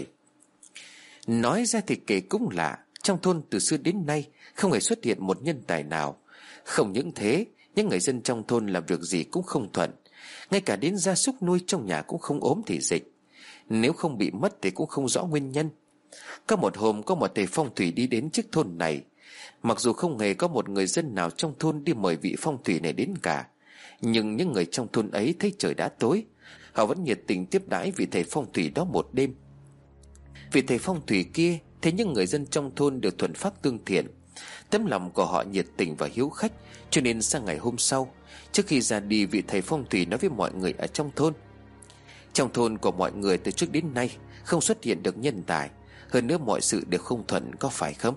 Nói ra thì kể cũng lạ, trong thôn từ xưa đến nay không hề xuất hiện một nhân tài nào. Không những thế, những người dân trong thôn làm việc gì cũng không thuận. Ngay cả đến gia súc nuôi trong nhà cũng không ốm thì dịch. Nếu không bị mất thì cũng không rõ nguyên nhân. Có một hôm có một thầy phong thủy đi đến trước thôn này. Mặc dù không hề có một người dân nào trong thôn đi mời vị phong thủy này đến cả, nhưng những người trong thôn ấy thấy trời đã tối, họ vẫn nhiệt tình tiếp đãi vị thầy phong thủy đó một đêm. Vị thầy phong thủy kia thấy những người dân trong thôn đều thuần phát tương thiện, tấm lòng của họ nhiệt tình và hiếu khách, cho nên sang ngày hôm sau, trước khi ra đi, vị thầy phong thủy nói với mọi người ở trong thôn: trong thôn của mọi người từ trước đến nay không xuất hiện được nhân tài, hơn nữa mọi sự đều không thuận, có phải không?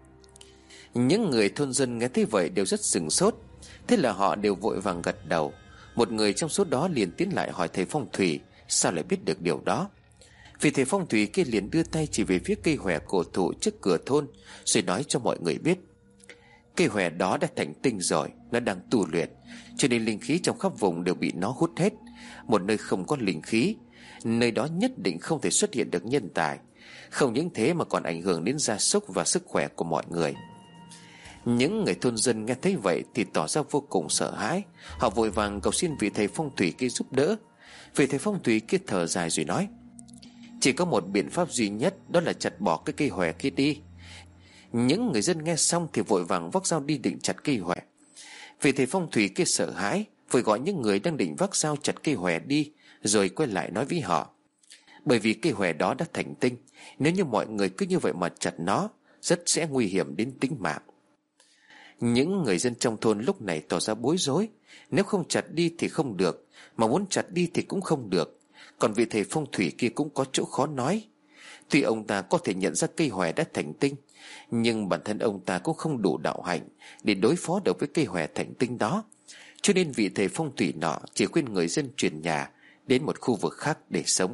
Những người thôn dân nghe thấy vậy đều rất sửng sốt. Thế là họ đều vội vàng gật đầu. Một người trong số đó liền tiến lại hỏi thầy phong thủy sao lại biết được điều đó. Vì thầy phong thủy kia liền đưa tay chỉ về phía cây hòe cổ thụ trước cửa thôn, rồi nói cho mọi người biết: cây hòe đó đã thành tinh rồi, nó đang tu luyện, cho nên linh khí trong khắp vùng đều bị nó hút hết. Một nơi không có linh khí, nơi đó nhất định không thể xuất hiện được nhân tài. Không những thế mà còn ảnh hưởng đến gia súc và sức khỏe của mọi người. Những người thôn dân nghe thấy vậy thì tỏ ra vô cùng sợ hãi. Họ vội vàng cầu xin vị thầy phong thủy kia giúp đỡ. Vị thầy phong thủy kia thở dài rồi nói: chỉ có một biện pháp duy nhất, đó là chặt bỏ cái cây hòe kia đi. Những người dân nghe xong thì vội vàng vác dao đi định chặt cây hòe. Vị thầy phong thủy kia sợ hãi, vội gọi những người đang định vác dao chặt cây hòe đi, rồi quay lại nói với họ: bởi vì cây hòe đó đã thành tinh, nếu như mọi người cứ như vậy mà chặt nó, rất sẽ nguy hiểm đến tính mạng. Những người dân trong thôn lúc này tỏ ra bối rối. Nếu không chặt đi thì không được, mà muốn chặt đi thì cũng không được. Còn vị thầy phong thủy kia cũng có chỗ khó nói. Tuy ông ta có thể nhận ra cây hòe đã thành tinh, nhưng bản thân ông ta cũng không đủ đạo hạnh để đối phó được với cây hòe thành tinh đó. Cho nên vị thầy phong thủy nọ chỉ khuyên người dân chuyển nhà đến một khu vực khác để sống.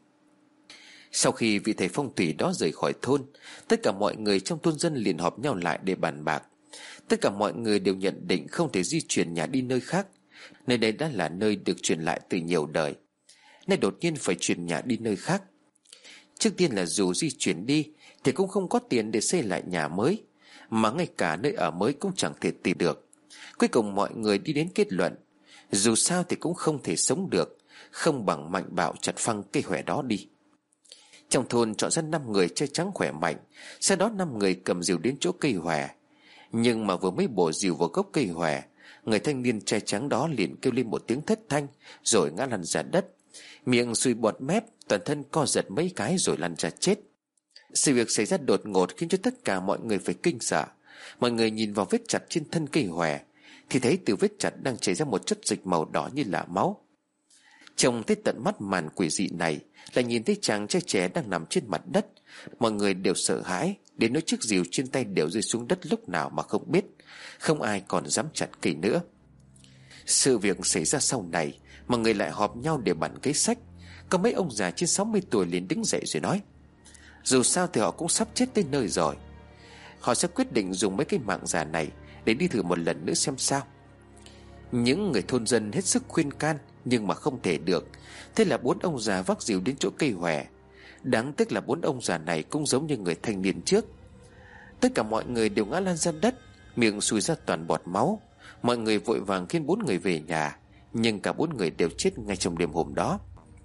Sau khi vị thầy phong thủy đó rời khỏi thôn, tất cả mọi người trong thôn dân liền họp nhau lại để bàn bạc. Tất cả mọi người đều nhận định không thể di chuyển nhà đi nơi khác. Nơi đây đã là nơi được truyền lại từ nhiều đời, nay đột nhiên phải chuyển nhà đi nơi khác. Trước tiên là dù di chuyển đi thì cũng không có tiền để xây lại nhà mới, mà ngay cả nơi ở mới cũng chẳng thể tìm được. Cuối cùng mọi người đi đến kết luận, dù sao thì cũng không thể sống được, không bằng mạnh bạo chặt phăng cây hòe đó đi. Trong thôn chọn ra năm người trai trắng khỏe mạnh, sau đó năm người cầm rìu đến chỗ cây hòe. Nhưng mà vừa mới bổ rìu vào gốc cây hòe, người thanh niên trai trắng đó liền kêu lên một tiếng thất thanh, rồi ngã lăn ra đất, miệng sùi bọt mép, toàn thân co giật mấy cái rồi lăn ra chết. Sự việc xảy ra đột ngột khiến cho tất cả mọi người phải kinh sợ. Mọi người nhìn vào vết chặt trên thân cây hòe thì thấy từ vết chặt đang chảy ra một chất dịch màu đỏ như là máu. Trông thấy tận mắt màn quỷ dị này, lại nhìn thấy chàng trai trẻ đang nằm trên mặt đất, mọi người đều sợ hãi, đến nỗi chiếc rìu trên tay đều rơi xuống đất lúc nào mà không biết. Không ai còn dám chặt cây nữa. Sự việc xảy ra sau này, mọi người lại họp nhau để bàn kế sách. Có mấy ông già trên sáu mươi tuổi liền đứng dậy rồi nói: dù sao thì họ cũng sắp chết tới nơi rồi, họ sẽ quyết định dùng mấy cái mạng già này để đi thử một lần nữa xem sao. Những người thôn dân hết sức khuyên can, nhưng mà không thể được. Thế là bốn ông già vác rìu đến chỗ cây hòe. Đáng tiếc là bốn ông già này cũng giống như người thanh niên trước. Tất cả mọi người đều ngã lăn ra đất, miệng sùi ra toàn bọt máu. Mọi người vội vàng khiêng bốn người về nhà, nhưng cả bốn người đều chết ngay trong đêm hôm đó.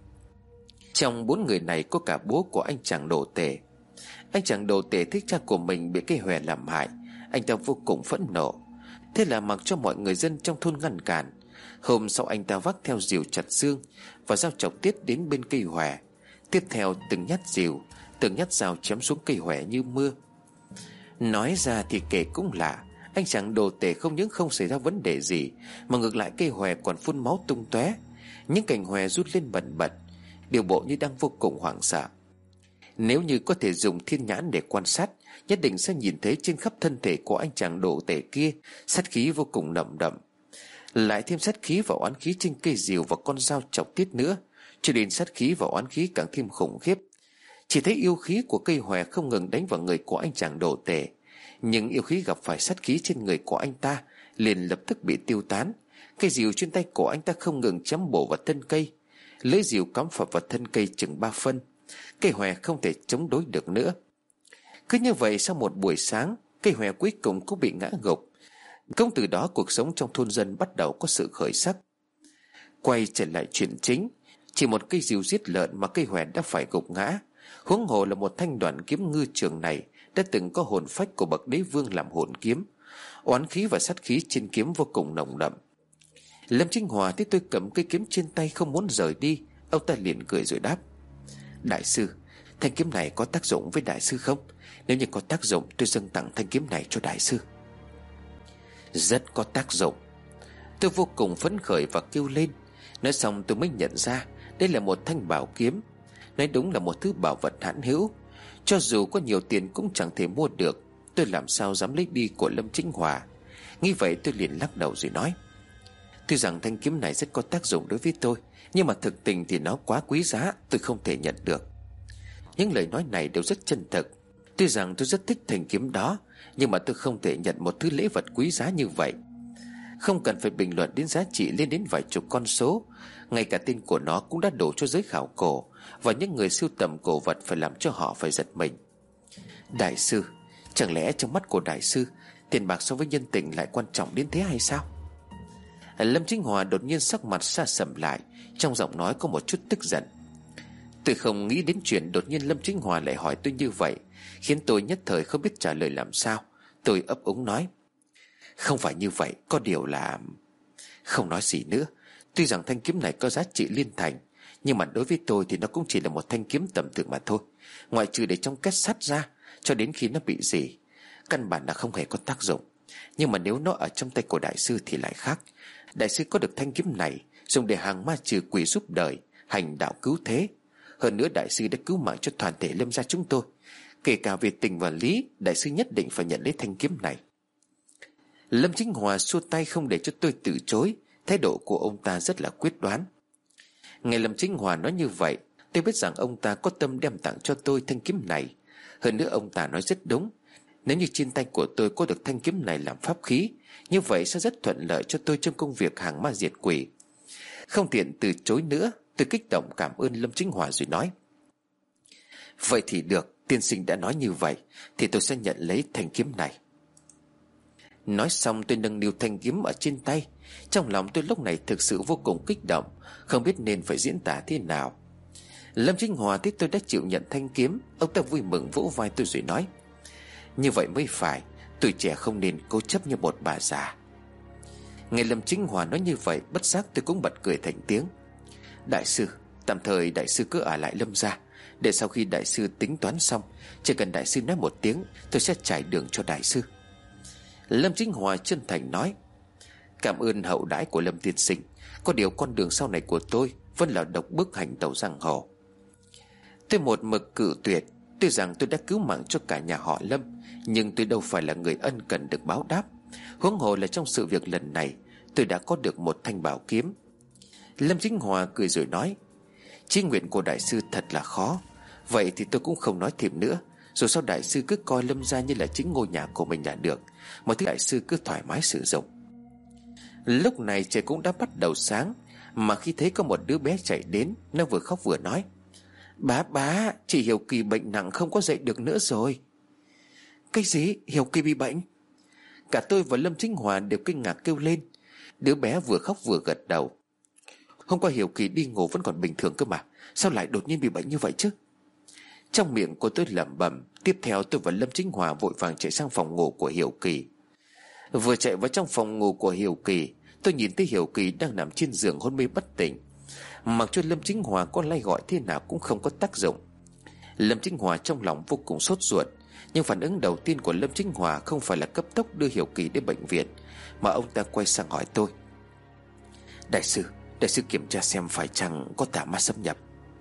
Trong bốn người này có cả bố của anh chàng đồ tể. Anh chàng đồ tể thích cha của mình bị cây hòe làm hại, anh ta vô cùng phẫn nộ. Thế là mặc cho mọi người dân trong thôn ngăn cản. Hôm sau anh ta vác theo rìu chặt xương và dao chọc tiết đến bên cây hòe. Tiếp theo từng nhát rìu, từng nhát dao chém xuống cây hòe như mưa. Nói ra thì kể cũng lạ, anh chàng đồ tể không những không xảy ra vấn đề gì, mà ngược lại cây hòe còn phun máu tung tóe. Những cành hòe rút lên bần bật, điều bộ như đang vô cùng hoảng sợ. Nếu như có thể dùng thiên nhãn để quan sát, nhất định sẽ nhìn thấy trên khắp thân thể của anh chàng đồ tể kia sát khí vô cùng nồng đậm. Lại thêm sát khí và oán khí trên cây rìu và con dao chọc tiết nữa, cho đến sát khí và oán khí càng thêm khủng khiếp. Chỉ thấy yêu khí của cây hòe không ngừng đánh vào người của anh chàng đồ tể, nhưng yêu khí gặp phải sát khí trên người của anh ta liền lập tức bị tiêu tán. Cây rìu trên tay của anh ta không ngừng chém bổ vào thân cây, lưỡi rìu cắm phập vào thân cây chừng ba phân. Cây hòe không thể chống đối được nữa. Cứ như vậy sau một buổi sáng, cây hòe cuối cùng cũng bị ngã gục. Cũng từ đó cuộc sống trong thôn dân bắt đầu có sự khởi sắc. Quay trở lại chuyện chính, chỉ một cây rìu giết lợn mà cây hòe đã phải gục ngã, huống hồ là một thanh đoạn kiếm ngư trường này đã từng có hồn phách của bậc đế vương làm hồn kiếm. Oán khí và sát khí trên kiếm vô cùng nồng đậm. Lâm Chính Hòa thấy tôi cầm cây kiếm trên tay không muốn rời đi, ông ta liền cười rồi đáp: đại sư, thanh kiếm này có tác dụng với đại sư không? Nếu như có tác dụng, tôi dâng tặng thanh kiếm này cho đại sư. Rất có tác dụng. Tôi vô cùng phấn khởi và kêu lên. Nói xong tôi mới nhận ra đây là một thanh bảo kiếm. Nói đúng là một thứ bảo vật hãn hữu, cho dù có nhiều tiền cũng chẳng thể mua được. Tôi làm sao dám lấy đi của Lâm Chính Hòa. Nghĩ vậy tôi liền lắc đầu rồi nói: tuy rằng thanh kiếm này rất có tác dụng đối với tôi, nhưng mà thực tình thì nó quá quý giá, tôi không thể nhận được. Những lời nói này đều rất chân thực. Tuy rằng tôi rất thích thanh kiếm đó, nhưng mà tôi không thể nhận một thứ lễ vật quý giá như vậy. Không cần phải bình luận đến giá trị lên đến vài chục con số, ngay cả tên của nó cũng đã đổ cho giới khảo cổ, và những người sưu tầm cổ vật phải làm cho họ phải giật mình. Đại sư, chẳng lẽ trong mắt của đại sư, tiền bạc so với nhân tình lại quan trọng đến thế hay sao? Lâm Chính Hòa đột nhiên sắc mặt sa sầm lại, trong giọng nói có một chút tức giận. Tôi không nghĩ đến chuyện đột nhiên Lâm Chính Hòa lại hỏi tôi như vậy, khiến tôi nhất thời không biết trả lời làm sao. Tôi ấp úng nói: không phải như vậy, có điều là... Không nói gì nữa. Tuy rằng thanh kiếm này có giá trị liên thành, nhưng mà đối với tôi thì nó cũng chỉ là một thanh kiếm tầm thường mà thôi. Ngoại trừ để trong két sắt ra, cho đến khi nó bị rỉ, căn bản là không hề có tác dụng. Nhưng mà nếu nó ở trong tay của đại sư thì lại khác. Đại sư có được thanh kiếm này dùng để hàng ma trừ quỷ, giúp đời, hành đạo cứu thế. Hơn nữa đại sư đã cứu mạng cho toàn thể Lâm gia chúng tôi. Kể cả về tình và lý, đại sư nhất định phải nhận lấy thanh kiếm này. Lâm Chính Hòa xua tay không để cho tôi từ chối. Thái độ của ông ta rất là quyết đoán. Nghe Lâm Chính Hòa nói như vậy, tôi biết rằng ông ta có tâm đem tặng cho tôi thanh kiếm này. Hơn nữa ông ta nói rất đúng. Nếu như trên tay của tôi có được thanh kiếm này làm pháp khí, như vậy sẽ rất thuận lợi cho tôi trong công việc hàng ma diệt quỷ. Không tiện từ chối nữa, tôi kích động cảm ơn Lâm Chính Hòa rồi nói: vậy thì được, tiên sinh đã nói như vậy thì tôi sẽ nhận lấy thanh kiếm này. Nói xong tôi nâng niu thanh kiếm ở trên tay. Trong lòng tôi lúc này thực sự vô cùng kích động, không biết nên phải diễn tả thế nào. Lâm Chính Hòa thấy tôi đã chịu nhận thanh kiếm, ông ta vui mừng vỗ vai tôi rồi nói: Như vậy mới phải, tuổi trẻ không nên cố chấp như một bà già. Nghe Lâm Chính Hòa nói như vậy, bất giác tôi cũng bật cười thành tiếng. Đại sư, tạm thời đại sư cứ ở lại Lâm gia, để sau khi đại sư tính toán xong, chỉ cần đại sư nói một tiếng, tôi sẽ trải đường cho đại sư. Lâm Chính Hòa chân thành nói: Cảm ơn hậu đãi của Lâm tiên sinh. Có điều con đường sau này của tôi vẫn là độc bước hành tẩu giang hồ. Tôi một mực cự tuyệt. Tuy rằng tôi đã cứu mạng cho cả nhà họ Lâm, nhưng tôi đâu phải là người ân cần được báo đáp. Huống hồ là trong sự việc lần này, tôi đã có được một thanh bảo kiếm. Lâm Chính Hòa cười rồi nói: Chí nguyện của đại sư thật là khó. Vậy thì tôi cũng không nói thêm nữa. Dù sao đại sư cứ coi Lâm gia như là chính ngôi nhà của mình là được. Mọi thứ đại sư cứ thoải mái sử dụng. Lúc này trời cũng đã bắt đầu sáng, mà khi thấy có một đứa bé chạy đến, nó vừa khóc vừa nói: Bá bá, chị Hiểu Kỳ bệnh nặng không có dậy được nữa rồi. Cái gì? Hiểu Kỳ bị bệnh? Cả tôi và Lâm Chính Hòa đều kinh ngạc kêu lên. Đứa bé vừa khóc vừa gật đầu. Hôm qua Hiểu Kỳ đi ngủ vẫn còn bình thường cơ mà, sao lại đột nhiên bị bệnh như vậy chứ? Trong miệng của tôi lẩm bẩm. Tiếp theo tôi và Lâm Chính Hòa vội vàng chạy sang phòng ngủ của Hiểu Kỳ. Vừa chạy vào trong phòng ngủ của Hiểu Kỳ, tôi nhìn thấy Hiểu Kỳ đang nằm trên giường hôn mê bất tỉnh. Mặc cho Lâm Chính Hòa có lay gọi thế nào cũng không có tác dụng. Lâm Chính Hòa trong lòng vô cùng sốt ruột, nhưng phản ứng đầu tiên của Lâm Chính Hòa không phải là cấp tốc đưa Hiểu Kỳ đến bệnh viện, mà ông ta quay sang hỏi tôi: Đại sư, đại sư kiểm tra xem phải chăng có tà ma xâm nhập.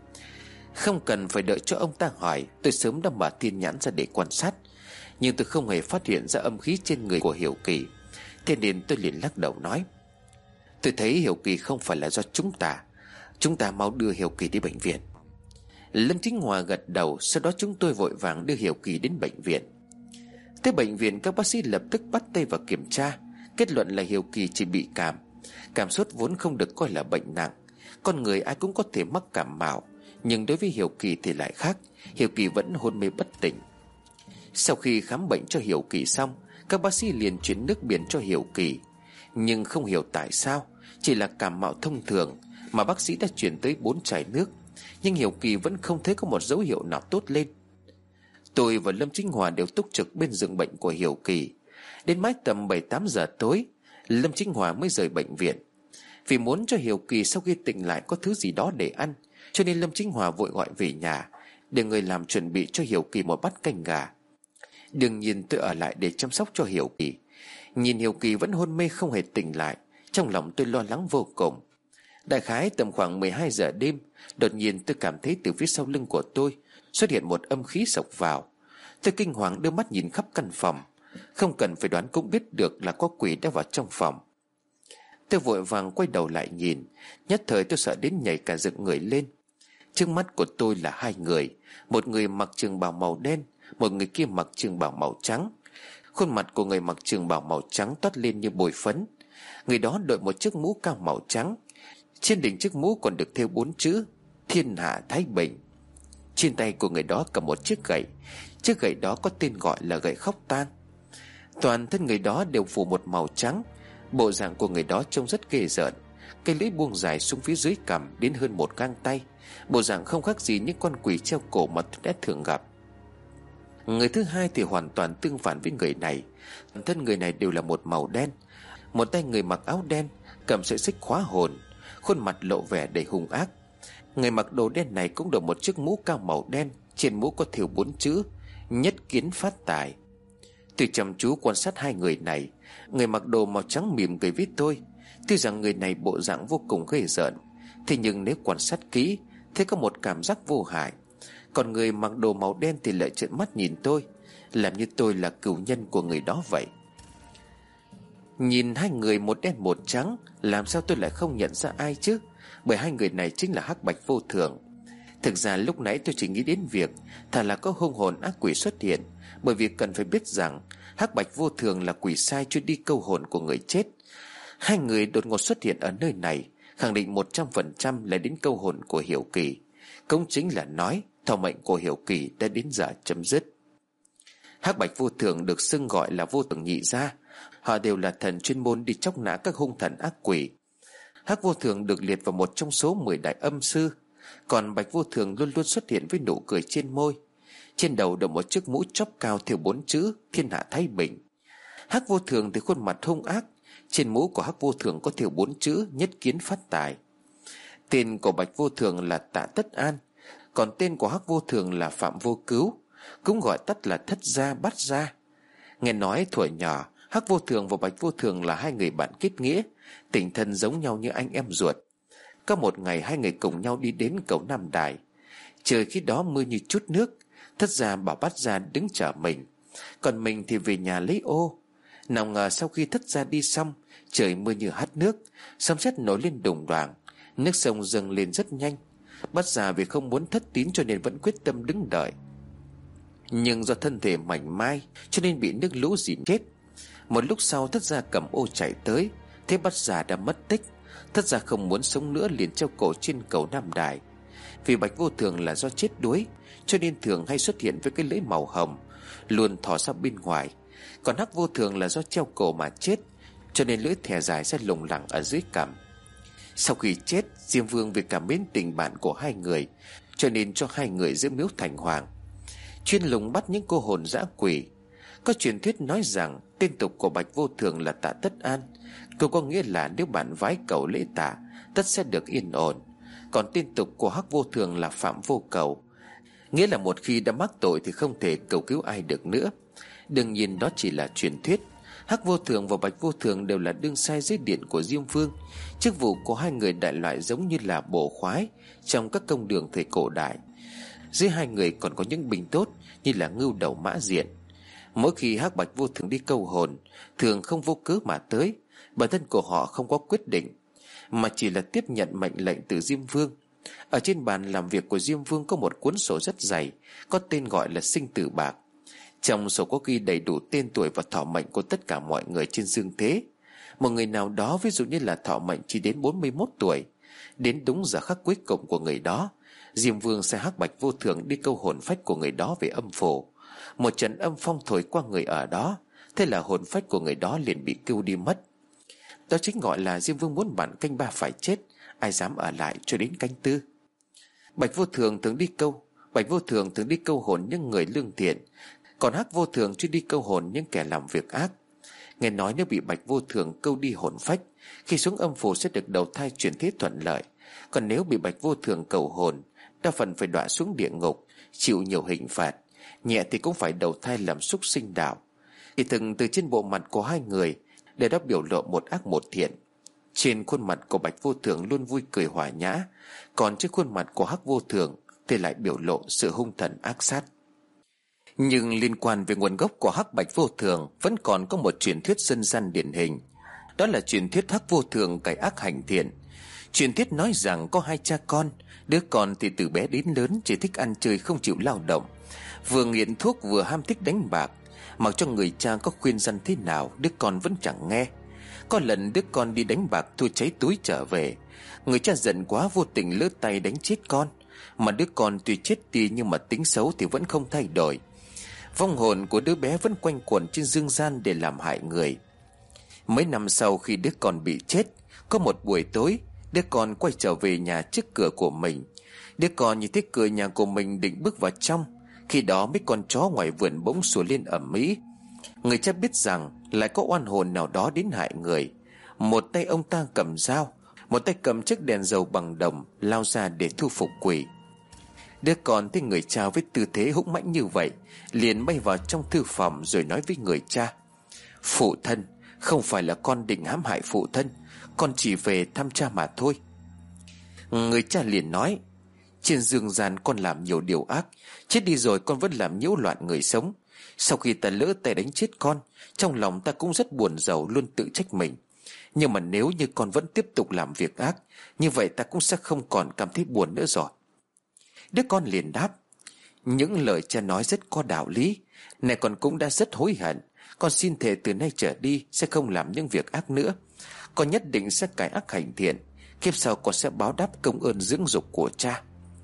Không cần phải đợi cho ông ta hỏi, tôi sớm đã mở thiên nhãn ra để quan sát, nhưng tôi không hề phát hiện ra âm khí trên người của Hiểu Kỳ. Thế nên tôi liền lắc đầu nói: Tôi thấy Hiểu Kỳ không phải là do chúng ta. Chúng ta mau đưa Hiểu Kỳ đi bệnh viện. Lâm Chính Hòa gật đầu. Sau đó chúng tôi vội vàng đưa Hiểu Kỳ đến bệnh viện. Tới bệnh viện, các bác sĩ lập tức bắt tay vào kiểm tra. Kết luận là Hiểu Kỳ chỉ bị cảm. Cảm sốt vốn không được coi là bệnh nặng. Con người ai cũng có thể mắc cảm mạo, nhưng đối với Hiểu Kỳ thì lại khác. Hiểu Kỳ vẫn hôn mê bất tỉnh. Sau khi khám bệnh cho Hiểu Kỳ xong, các bác sĩ liền chuyển nước biển cho Hiểu Kỳ. Nhưng không hiểu tại sao, chỉ là cảm mạo thông thường mà bác sĩ đã chuyển tới bốn chai nước, nhưng Hiểu Kỳ vẫn không thấy có một dấu hiệu nào tốt lên. Tôi và Lâm Chính Hòa đều túc trực bên giường bệnh của Hiểu Kỳ. Đến mãi tầm bảy tám giờ tối, Lâm Chính Hòa mới rời bệnh viện. Vì muốn cho Hiểu Kỳ sau khi tỉnh lại có thứ gì đó để ăn, cho nên Lâm Chính Hòa vội gọi về nhà, để người làm chuẩn bị cho Hiểu Kỳ một bát canh gà. Đương nhiên tôi ở lại để chăm sóc cho Hiểu Kỳ. Nhìn Hiểu Kỳ vẫn hôn mê không hề tỉnh lại, trong lòng tôi lo lắng vô cùng. Đại khái tầm khoảng mười hai giờ đêm, đột nhiên tôi cảm thấy từ phía sau lưng của tôi xuất hiện một âm khí xộc vào. Tôi kinh hoàng đưa mắt nhìn khắp căn phòng. Không cần phải đoán cũng biết được là có quỷ đã vào trong phòng. Tôi vội vàng quay đầu lại nhìn. Nhất thời tôi sợ đến nhảy cả dựng người lên. Trước mắt của tôi là hai người. Một người mặc trường bào màu đen, một người kia mặc trường bào màu trắng. Khuôn mặt của người mặc trường bào màu trắng toát lên như bột phấn. Người đó đội một chiếc mũ cao màu trắng. Trên đỉnh chiếc mũ còn được thêu bốn chữ Thiên Hạ Thái Bình. Trên tay của người đó cầm một chiếc gậy. Chiếc gậy đó có tên gọi là gậy khóc tang. Toàn thân người đó đều phủ một màu trắng. Bộ dạng của người đó trông rất ghê rợn. Cây lưỡi buông dài xuống phía dưới cằm đến hơn một gang tay. Bộ dạng không khác gì những con quỷ treo cổ mà tôi đã thường gặp. Người thứ hai thì hoàn toàn tương phản với người này. Toàn thân người này đều là một màu đen. Một tay người mặc áo đen cầm sợi xích khóa hồn, khuôn mặt lộ vẻ đầy hung ác. Người mặc đồ đen này cũng đội một chiếc mũ cao màu đen. Trên mũ có thêu bốn chữ Nhất Kiến Phát Tài. Tôi chăm chú quan sát hai người này. Người mặc đồ màu trắng mỉm cười với tôi. Tuy rằng người này bộ dạng vô cùng ghê rợn, thế nhưng nếu quan sát kỹ thì có một cảm giác vô hại. Còn người mặc đồ màu đen thì lại trợn mắt nhìn tôi, làm như tôi là cừu nhân của người đó vậy. Nhìn hai người một đen một trắng, làm sao tôi lại không nhận ra ai chứ? Bởi hai người này chính là Hắc Bạch Vô Thường. Thực ra lúc nãy tôi chỉ nghĩ đến việc thà là có hung hồn ác quỷ xuất hiện, bởi vì cần phải biết rằng Hắc Bạch Vô Thường là quỷ sai chuyên đi câu hồn của người chết. Hai người đột ngột xuất hiện ở nơi này, khẳng định một trăm phần trăm là đến câu hồn của Hiểu Kỳ. Cũng chính là nói thọ mệnh của Hiểu Kỳ đã đến giờ chấm dứt. Hắc Bạch Vô Thường được xưng gọi là Vô Thường Nhị Gia. Họ đều là thần chuyên môn đi chóc nã các hung thần ác quỷ. Hắc Vô Thường được liệt vào một trong số mười đại âm sư. Còn Bạch Vô Thường luôn luôn xuất hiện với nụ cười trên môi. Trên đầu đội một chiếc mũ chóp cao thêu bốn chữ Thiên Hạ Thái Bình. Hắc Vô Thường thì khuôn mặt hung ác. Trên mũ của Hắc Vô Thường có thêu bốn chữ Nhất Kiến Phát Tài. Tên của Bạch Vô Thường là Tạ Tất An, còn tên của Hắc Vô Thường là Phạm Vô Cứu, cũng gọi tắt là Thất Gia Bát Gia. Nghe nói thuở nhỏ, Hắc Vô Thường và Bạch Vô Thường là hai người bạn kết nghĩa, tình thân giống nhau như anh em ruột. Có một ngày hai người cùng nhau đi đến cầu Nam Đài. Trời khi đó mưa như chút nước. Thất Gia bảo Bát Gia đứng chờ mình, còn mình thì về nhà lấy ô. Nào ngờ sau khi Thất Gia đi xong, trời mưa như hắt nước, sấm sét nổi lên đùng đoàng, nước sông dâng lên rất nhanh. Bát Gia vì không muốn thất tín cho nên vẫn quyết tâm đứng đợi. Nhưng do thân thể mảnh mai cho nên bị nước lũ dìm chết. Một lúc sau Thất Gia cầm ô chạy tới, thấy Bát Gia đã mất tích. Thất Gia không muốn sống nữa liền treo cổ trên cầu Nam Đài. Vì Bạch Vô Thường là do chết đuối cho nên thường hay xuất hiện với cái lưỡi màu hồng, luôn thò ra bên ngoài. Còn Hắc Vô Thường là do treo cổ mà chết, cho nên lưỡi thè dài ra lủng lẳng ở dưới cằm. Sau khi chết, Diêm Vương vì cảm mến tình bạn của hai người cho nên cho hai người giữ miếu thành hoàng, chuyên lùng bắt những cô hồn dã quỷ. Có truyền thuyết nói rằng tên tục của Bạch Vô Thường là Tạ Tất An, câu có nghĩa là nếu bạn vái cầu lễ tạ, tất sẽ được yên ổn. Còn tên tục của Hắc Vô Thường là Phạm Vô Cầu, nghĩa là một khi đã mắc tội thì không thể cầu cứu ai được nữa. Đương nhiên đó chỉ là truyền thuyết. Hắc Vô Thường và Bạch Vô Thường đều là đương sai dưới điện của Diêm Vương. Chức vụ của hai người đại loại giống như là bổ khoái trong các công đường thời cổ đại. Dưới hai người còn có những binh tốt như là Ngưu Đầu Mã Diện. Mỗi khi Hắc Bạch Vô Thường đi câu hồn, thường không vô cớ mà tới. Bản thân của họ không có quyết định, mà chỉ là tiếp nhận mệnh lệnh từ Diêm Vương. Ở trên bàn làm việc của Diêm Vương có một cuốn sổ rất dày, có tên gọi là Sinh Tử Bạc. Trong sổ có ghi đầy đủ tên tuổi và thọ mệnh của tất cả mọi người trên dương thế. Một người nào đó, ví dụ như là thọ mệnh chỉ đến bốn mươi mốt tuổi, đến đúng giờ khắc cuối cùng của người đó, Diêm Vương sẽ Hắc Bạch Vô Thường đi câu hồn phách của người đó về âm phủ. Một trận âm phong thổi qua người ở đó, thế là hồn phách của người đó liền bị kêu đi mất. Đó chính gọi là Diêm Vương muốn bạn canh ba phải chết, ai dám ở lại cho đến canh tư. Bạch Vô Thường thường đi câu Bạch Vô Thường thường đi câu hồn những người lương thiện, còn Hắc Vô Thường chuyên đi câu hồn những kẻ làm việc ác. Nghe nói nếu bị Bạch Vô Thường câu đi hồn phách, khi xuống âm phủ sẽ được đầu thai chuyển thế thuận lợi. Còn nếu bị Bạch Vô Thường cầu hồn, đa phần phải đọa xuống địa ngục, chịu nhiều hình phạt, nhẹ thì cũng phải đầu thai làm súc sinh đạo. Thì từng từ trên bộ mặt của hai người đều đã biểu lộ một ác một thiện. Trên khuôn mặt của Bạch Vô Thường luôn vui cười hòa nhã, còn trên khuôn mặt của Hắc Vô Thường thì lại biểu lộ sự hung thần ác sát. Nhưng liên quan về nguồn gốc của Hắc Bạch Vô Thường vẫn còn có một truyền thuyết dân gian điển hình. Đó là truyền thuyết Hắc Vô Thường cải ác hành thiện. Truyền thuyết nói rằng có hai cha con. Đứa con thì từ bé đến lớn chỉ thích ăn chơi không chịu lao động, vừa nghiện thuốc vừa ham thích đánh bạc. Mặc cho người cha có khuyên răn thế nào, đứa con vẫn chẳng nghe. Có lần đứa con đi đánh bạc thua cháy túi trở về, người cha giận quá vô tình lỡ tay đánh chết con. Mà đứa con tuy chết đi nhưng mà tính xấu thì vẫn không thay đổi. Vong hồn của đứa bé vẫn quanh quẩn trên dương gian để làm hại người. Mấy năm sau khi đứa con bị chết, có một buổi tối, đứa con quay trở về nhà trước cửa của mình. Đứa con nhìn thấy cửa nhà của mình định bước vào trong, khi đó mấy con chó ngoài vườn bỗng sủa lên ầm ĩ. Người cha biết rằng lại có oan hồn nào đó đến hại người. Một tay ông ta cầm dao, một tay cầm chiếc đèn dầu bằng đồng lao ra để thu phục quỷ. Đứa con thấy người cha với tư thế hũng mãnh như vậy, liền bay vào trong thư phòng rồi nói với người cha: "Phụ thân, không phải là con định hãm hại phụ thân, con chỉ về thăm cha mà thôi." Người cha liền nói: "Trên dương gian con làm nhiều điều ác, chết đi rồi con vẫn làm nhiễu loạn người sống. Sau khi ta lỡ tay đánh chết con, trong lòng ta cũng rất buồn rầu, luôn tự trách mình. Nhưng mà nếu như con vẫn tiếp tục làm việc ác, như vậy ta cũng sẽ không còn cảm thấy buồn nữa rồi." Đứa con liền đáp: "Những lời cha nói rất có đạo lý. Này con cũng đã rất hối hận. Con xin thề từ nay trở đi sẽ không làm những việc ác nữa. Con nhất định sẽ cải ác hành thiện. Kiếp sau con sẽ báo đáp công ơn dưỡng dục của cha."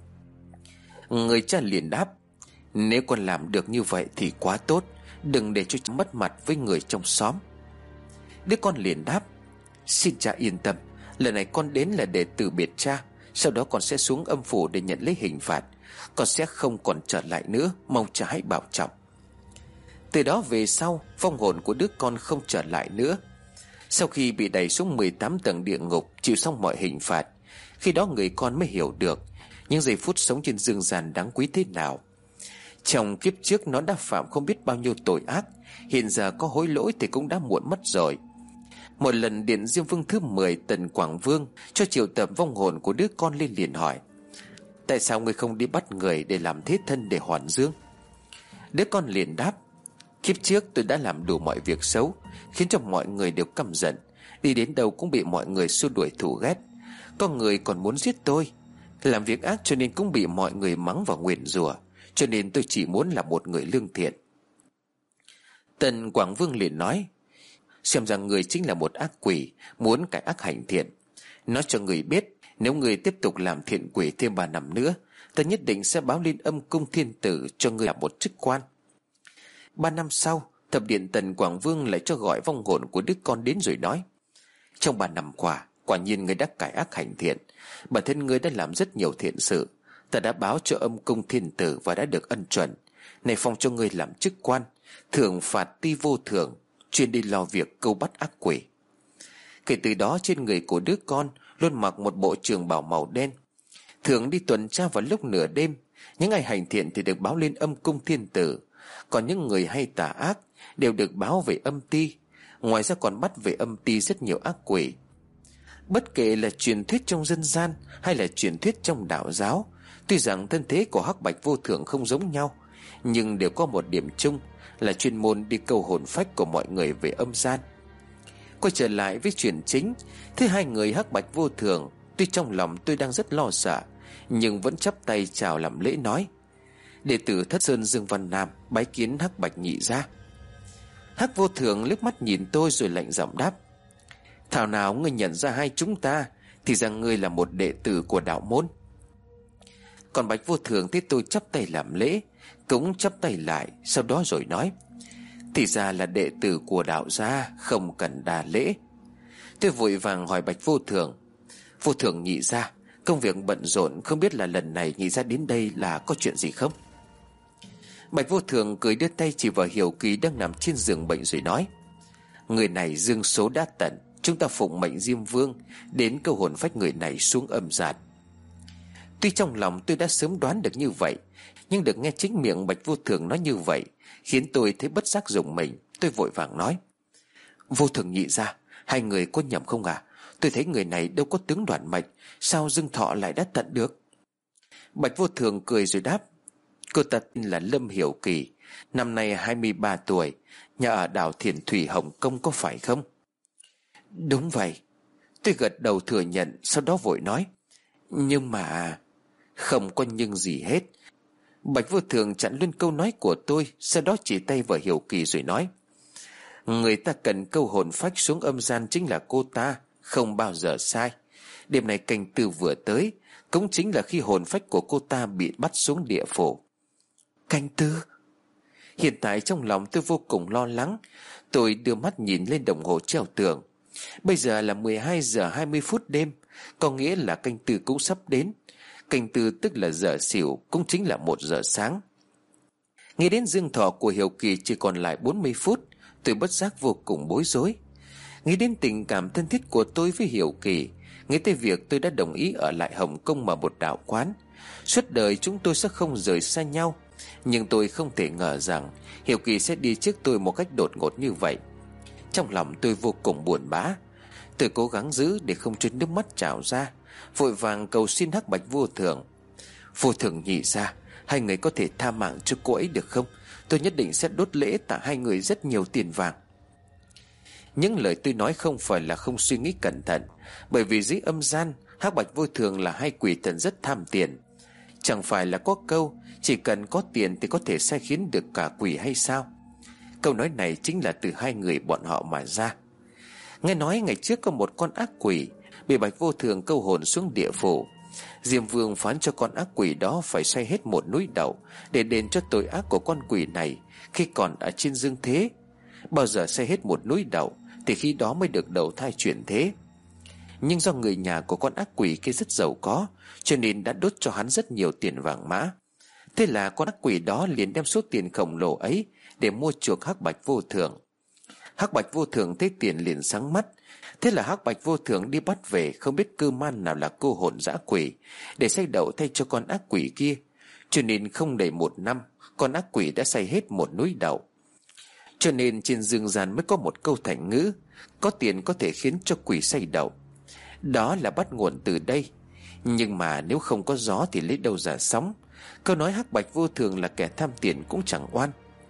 Người cha liền đáp: "Nếu con làm được như vậy thì quá tốt, đừng để cho cha mất mặt với người trong xóm." Đứa con liền đáp: "Xin cha yên tâm, lần này con đến là để từ biệt cha. Sau đó con sẽ xuống âm phủ để nhận lấy hình phạt. Con sẽ không còn trở lại nữa, mong cha hãy bảo trọng. Từ đó về sau, vong hồn của đứa con không trở lại nữa. Sau khi bị đẩy xuống mười tám tầng địa ngục, chịu xong mọi hình phạt, khi đó người con mới hiểu được những giây phút sống trên dương gian đáng quý thế nào. Trong kiếp trước nó đã phạm không biết bao nhiêu tội ác, hiện giờ có hối lỗi thì cũng đã muộn mất rồi. Một lần Điện Diêm Vương thứ mười, Tần Quảng Vương cho triệu tập vong hồn của đứa con lên liền hỏi: tại sao ngươi không đi bắt người để làm thế thân để hoàn dương? Đứa con liền đáp: kiếp trước tôi đã làm đủ mọi việc xấu, khiến cho mọi người đều căm giận, đi đến đâu cũng bị mọi người xua đuổi thù ghét. Có người còn muốn giết tôi. Làm việc ác cho nên cũng bị mọi người mắng và nguyền rủa, cho nên tôi chỉ muốn là một người lương thiện. Tần Quảng Vương liền nói: xem rằng người chính là một ác quỷ, muốn cải ác hành thiện. Nói cho người biết, nếu người tiếp tục làm thiện quỷ thêm ba năm nữa, ta nhất định sẽ báo lên âm cung thiên tử cho người là một chức quan. Ba năm sau, thập điện Tần Quảng Vương lại cho gọi vong hồn của đứa con đến rồi nói: trong ba năm qua, quả nhiên người đã cải ác hành thiện, bản thân người đã làm rất nhiều thiện sự. Ta đã báo cho âm cung thiên tử và đã được ân chuẩn, này phong cho ngươi làm chức quan, thưởng phạt ti vô thưởng, chuyên đi lo việc câu bắt ác quỷ. Kể từ đó trên người của đứa con luôn mặc một bộ trường bào màu đen, thường đi tuần tra vào lúc nửa đêm. Những ai hành thiện thì được báo lên âm cung thiên tử, còn những người hay tà ác đều được báo về âm ti. Ngoài ra còn bắt về âm ti rất nhiều ác quỷ. Bất kể là truyền thuyết trong dân gian hay là truyền thuyết trong đạo giáo, tuy rằng thân thế của Hắc Bạch Vô Thường không giống nhau, nhưng đều có một điểm chung là chuyên môn đi câu hồn phách của mọi người về âm gian. Quay trở lại với chuyện chính, thứ hai người Hắc Bạch Vô Thường, tuy trong lòng tôi đang rất lo sợ, nhưng vẫn chắp tay chào làm lễ nói: đệ tử Thất Sơn Dương Văn Nam bái kiến Hắc Bạch nhị gia. Hắc Vô Thường liếc mắt nhìn tôi rồi lạnh giọng đáp: thảo nào ngươi nhận ra hai chúng ta, thì rằng ngươi là một đệ tử của đạo môn. Còn Bạch Vô Thường thấy tôi chắp tay làm lễ, cũng chắp tay lại, sau đó rồi nói: thì ra là đệ tử của đạo gia, không cần đà lễ. Tôi vội vàng hỏi Bạch Vô Thường: Vô Thường nhị gia, công việc bận rộn, không biết là lần này nhị gia đến đây là có chuyện gì không? Bạch Vô Thường cười đưa tay chỉ vào Hiểu Kỳ đang nằm trên giường bệnh rồi nói: người này dương số đã tận, chúng ta phụng mệnh Diêm Vương đến câu hồn phách người này xuống âm gian. Tuy trong lòng tôi đã sớm đoán được như vậy, nhưng được nghe chính miệng Bạch Vô Thường nói như vậy khiến tôi thấy bất giác rùng mình. Tôi vội vàng nói: Vô Thường nhị gia, hai người có nhầm không à? Tôi thấy người này đâu có tướng đoạn mạch, sao dương thọ lại đã tận được? Bạch Vô Thường cười rồi đáp: cô ta tên là Lâm Hiểu Kỳ, năm nay hai mươi ba tuổi, nhà ở đảo Thiền Thủy Hồng Kông, có phải không? Đúng vậy. Tôi gật đầu thừa nhận, sau đó vội nói: nhưng mà... Không có nhưng gì hết. Bạch Vô Thường chặn luôn câu nói của tôi, sau đó chỉ tay vào Hiểu Kỳ rồi nói: người ta cần câu hồn phách xuống âm gian chính là cô ta, không bao giờ sai. Đêm này canh tư vừa tới, cũng chính là khi hồn phách của cô ta bị bắt xuống địa phủ. Canh tư? Hiện tại trong lòng tôi vô cùng lo lắng. Tôi đưa mắt nhìn lên đồng hồ treo tường. Bây giờ là mười hai giờ hai mươi phút đêm, có nghĩa là canh tư cũng sắp đến. Canh tư tức là giờ xỉu, cũng chính là một giờ sáng. Nghĩ đến dương thọ của Hiểu Kỳ chỉ còn lại bốn mươi phút, tôi bất giác vô cùng bối rối. Nghĩ đến tình cảm thân thiết của tôi với Hiểu Kỳ, nghĩ tới việc tôi đã đồng ý ở lại Hồng Kông mà một đạo quán, suốt đời chúng tôi sẽ không rời xa nhau. Nhưng tôi không thể ngờ rằng Hiểu Kỳ sẽ đi trước tôi một cách đột ngột như vậy. Trong lòng tôi vô cùng buồn bã. Tôi cố gắng giữ để không cho nước mắt trào ra, vội vàng cầu xin Hắc Bạch Vô Thường: Vô Thường nhị gia, hai người có thể tha mạng cho cô ấy được không? Tôi nhất định sẽ đốt lễ tạ hai người rất nhiều tiền vàng. Những lời tôi nói không phải là không suy nghĩ cẩn thận, bởi vì dưới âm gian, Hắc Bạch Vô Thường là hai quỷ thần rất tham tiền. Chẳng phải là có câu chỉ cần có tiền thì có thể sai khiến được cả quỷ hay sao? Câu nói này chính là từ hai người bọn họ mà ra. Nghe nói ngày trước có một con ác quỷ bị Bạch Vô Thường câu hồn xuống địa phủ. Diêm Vương phán cho con ác quỷ đó phải xây hết một núi đậu để đền cho tội ác của con quỷ này khi còn ở trên dương thế. Bao giờ xây hết một núi đậu thì khi đó mới được đầu thai chuyển thế. Nhưng do người nhà của con ác quỷ kia rất giàu có, cho nên đã đốt cho hắn rất nhiều tiền vàng mã. Thế là con ác quỷ đó liền đem số tiền khổng lồ ấy để mua chuộc Hắc Bạch Vô Thường. Hắc Bạch Vô Thường thấy tiền liền sáng mắt. Thế là Hắc Bạch Vô Thường đi bắt về không biết cơ man nào là cô hồn dã quỷ để xay đậu thay cho con ác quỷ kia. Cho nên không đầy một năm, con ác quỷ đã xay hết một núi đậu. Cho nên trên dương gian mới có một câu thành ngữ: có tiền có thể khiến cho quỷ xay đậu. Đó là bắt nguồn từ đây. Nhưng mà nếu không có gió thì lấy đâu ra sóng. Câu nói Hắc Bạch Vô Thường là kẻ tham tiền cũng chẳng oan.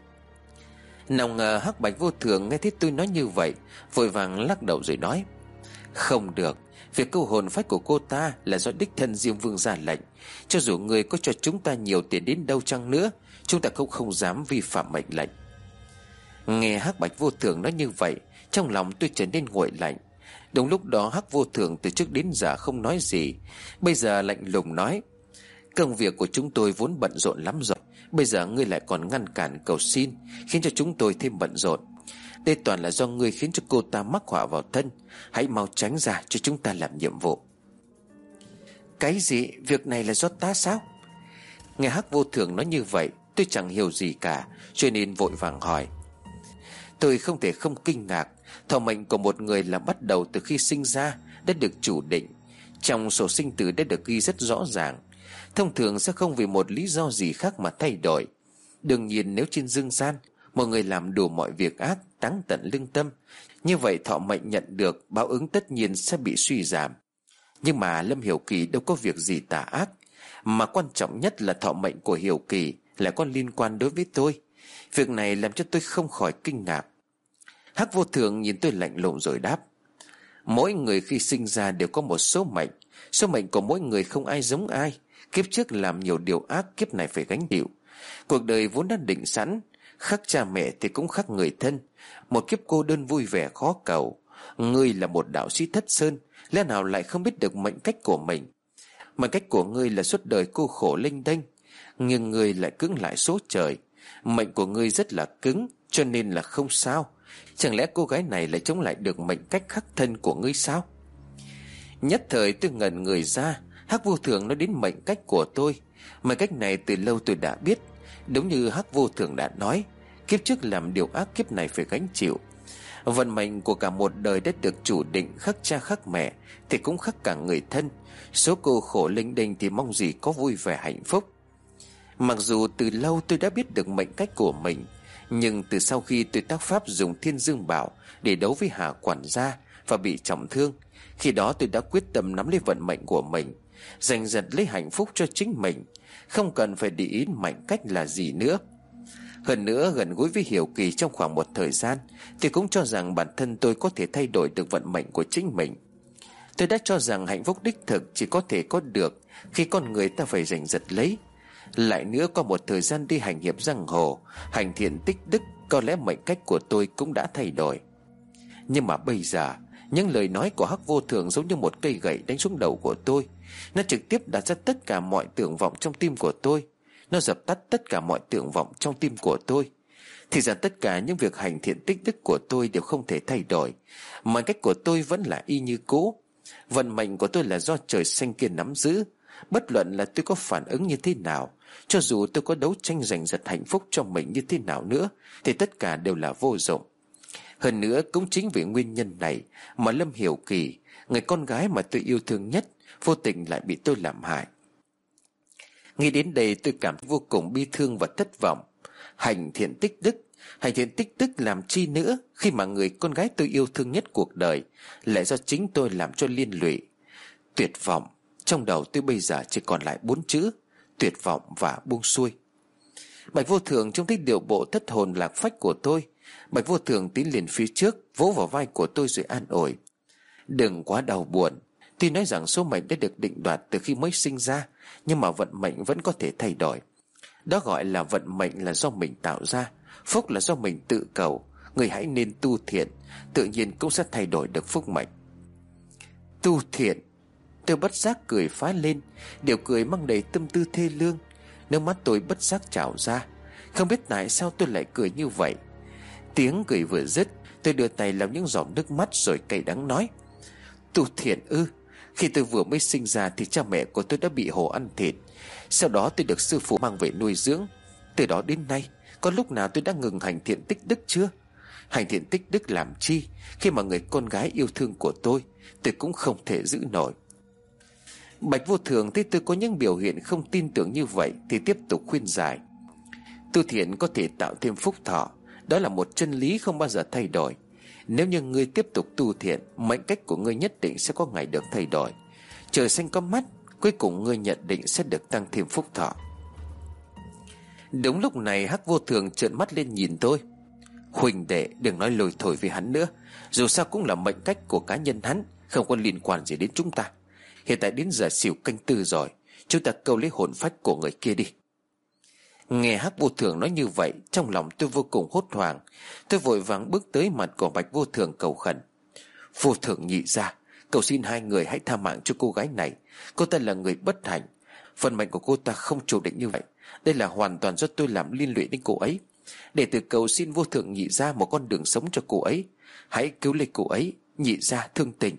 Nào ngờ Hắc Bạch Vô Thường nghe thấy tôi nói như vậy, vội vàng lắc đầu rồi nói: không được, việc câu hồn phách của cô ta là do đích thân Diêm Vương ra lệnh. Cho dù người có cho chúng ta nhiều tiền đến đâu chăng nữa, chúng ta cũng không dám vi phạm mệnh lệnh. Nghe Hắc Bạch Vô Thường nói như vậy, trong lòng tôi trở nên nguội lạnh. Đúng lúc đó Hắc Vô Thường từ trước đến giờ không nói gì, bây giờ lạnh lùng nói: công việc của chúng tôi vốn bận rộn lắm rồi, bây giờ ngươi lại còn ngăn cản cầu xin, khiến cho chúng tôi thêm bận rộn. Đây toàn là do ngươi khiến cho cô ta mắc họa vào thân. Hãy mau tránh ra cho chúng ta làm nhiệm vụ. Cái gì? Việc này là do ta sao? Nghe Hắc Vô Thường nói như vậy, tôi chẳng hiểu gì cả, cho nên vội vàng hỏi. Tôi không thể không kinh ngạc. Thọ mệnh của một người là bắt đầu từ khi sinh ra đã được chủ định, trong sổ sinh tử đã được ghi rất rõ ràng. Thông thường sẽ không vì một lý do gì khác mà thay đổi. Đương nhiên nếu trên dương gian một người làm đủ mọi việc ác, táng tận lương tâm, như vậy thọ mệnh nhận được báo ứng tất nhiên sẽ bị suy giảm. Nhưng mà Lâm Hiểu Kỳ đâu có việc gì tà ác, mà quan trọng nhất là thọ mệnh của Hiểu Kỳ lại có liên quan đối với tôi. Việc này làm cho tôi không khỏi kinh ngạc. Hắc Vô Thường nhìn tôi lạnh lùng rồi đáp: mỗi người khi sinh ra đều có một số mệnh. Số mệnh của mỗi người không ai giống ai. Kiếp trước làm nhiều điều ác, kiếp này phải gánh chịu. Cuộc đời vốn đã định sẵn, khắc cha mẹ thì cũng khắc người thân. Một kiếp cô đơn vui vẻ khó cầu. Ngươi là một đạo sĩ thất sơn, lẽ nào lại không biết được mệnh cách của mình? Mệnh cách của ngươi là suốt đời cô khổ lênh đênh, nhưng ngươi lại cưỡng lại số trời. Mệnh của ngươi rất là cứng, cho nên là không sao. Chẳng lẽ cô gái này lại chống lại được mệnh cách khắc thân của ngươi sao? Nhất thời tôi ngẩn người ra. Hắc Vô Thường nói đến mệnh cách của tôi. Mệnh cách này từ lâu tôi đã biết. Đúng như Hắc Vô Thường đã nói, kiếp trước làm điều ác, kiếp này phải gánh chịu. Vận mệnh của cả một đời đã được chủ định, khắc cha khắc mẹ thì cũng khắc cả người thân. Số cô khổ linh đinh thì mong gì có vui vẻ hạnh phúc. Mặc dù từ lâu tôi đã biết được mệnh cách của mình, nhưng từ sau khi tôi tác pháp dùng Thiên Dương Bảo để đấu với Hà quản gia và bị trọng thương, khi đó tôi đã quyết tâm nắm lấy vận mệnh của mình, giành giật lấy hạnh phúc cho chính mình, không cần phải để ý mệnh cách là gì nữa. Hơn nữa, gần gũi với Hiểu Kỳ trong khoảng một thời gian, thì cũng cho rằng bản thân tôi có thể thay đổi được vận mệnh của chính mình. Tôi đã cho rằng hạnh phúc đích thực chỉ có thể có được khi con người ta phải giành giật lấy. Lại nữa, qua một thời gian đi hành hiệp giang hồ, hành thiện tích đức, có lẽ mệnh cách của tôi cũng đã thay đổi. Nhưng mà bây giờ, những lời nói của Hắc Vô Thường giống như một cây gậy đánh xuống đầu của tôi. Nó trực tiếp đặt ra tất cả mọi tưởng vọng trong tim của tôi. Nó dập tắt tất cả mọi tưởng vọng trong tim của tôi. Thì ra tất cả những việc hành thiện tích đức của tôi đều không thể thay đổi. Mệnh cách của tôi vẫn là y như cũ. Vận mệnh của tôi là do trời xanh kia nắm giữ. Bất luận là tôi có phản ứng như thế nào, cho dù tôi có đấu tranh giành giật hạnh phúc cho mình như thế nào nữa, thì tất cả đều là vô dụng. Hơn nữa, cũng chính vì nguyên nhân này mà Lâm Hiểu Kỳ, người con gái mà tôi yêu thương nhất, vô tình lại bị tôi làm hại. Nghĩ đến đây tôi cảm thấy vô cùng bi thương và thất vọng. Hành thiện tích đức, hành thiện tích đức làm chi nữa, khi mà người con gái tôi yêu thương nhất cuộc đời lại do chính tôi làm cho liên lụy. Tuyệt vọng. Trong đầu tôi bây giờ chỉ còn lại bốn chữ: tuyệt vọng và buông xuôi. Bạch Vô Thường trông thấy điệu bộ thất hồn lạc phách của tôi. Bạch Vô Thường tiến lên phía trước, vỗ vào vai của tôi rồi an ủi: đừng quá đau buồn. Tuy nói rằng số mệnh đã được định đoạt từ khi mới sinh ra, nhưng mà vận mệnh vẫn có thể thay đổi. Đó gọi là vận mệnh là do mình tạo ra, phúc là do mình tự cầu. Người hãy nên tu thiện, tự nhiên cũng sẽ thay đổi được phúc mệnh. Tu thiện. Tôi bất giác cười phá lên, điều cười mang đầy tâm tư thê lương. Nước mắt tôi bất giác trào ra. Không biết tại sao tôi lại cười như vậy. Tiếng cười vừa dứt, tôi đưa tay lau những giọt nước mắt rồi cay đắng nói: Tu thiện ư? Khi tôi vừa mới sinh ra thì cha mẹ của tôi đã bị hổ ăn thịt. Sau đó tôi được sư phụ mang về nuôi dưỡng. Từ đó đến nay, có lúc nào tôi đã ngừng hành thiện tích đức chưa? Hành thiện tích đức làm chi, khi mà người con gái yêu thương của tôi tôi cũng không thể giữ nổi. Bạch Vô Thường thấy tôi có những biểu hiện không tin tưởng như vậy thì tiếp tục khuyên giải. Tu thiện có thể tạo thêm phúc thọ, đó là một chân lý không bao giờ thay đổi. Nếu như ngươi tiếp tục tu thiện, mệnh cách của ngươi nhất định sẽ có ngày được thay đổi. Trời xanh có mắt, cuối cùng ngươi nhận định sẽ được tăng thêm phúc thọ. Đúng lúc này Hắc Vô Thường trợn mắt lên nhìn tôi. Huỳnh đệ, đừng nói lôi thổi với hắn nữa. Dù sao cũng là mệnh cách của cá nhân hắn, không có liên quan gì đến chúng ta. Hiện tại đến giờ xỉu canh tư rồi, chúng ta câu lấy hồn phách của người kia đi. Nghe Hắc Vô Thường nói như vậy, trong lòng tôi vô cùng hốt hoảng. Tôi vội vàng bước tới mặt của Bạch Vô Thường cầu khẩn. Vô Thường nhị gia, cầu xin hai người hãy tha mạng cho cô gái này. Cô ta là người bất hạnh, phần mệnh của cô ta không chủ định như vậy. Đây là hoàn toàn do tôi làm liên lụy đến cô ấy. Để từ cầu xin Vô Thường nhị gia một con đường sống cho cô ấy. Hãy cứu lấy cô ấy, nhị gia thương tình.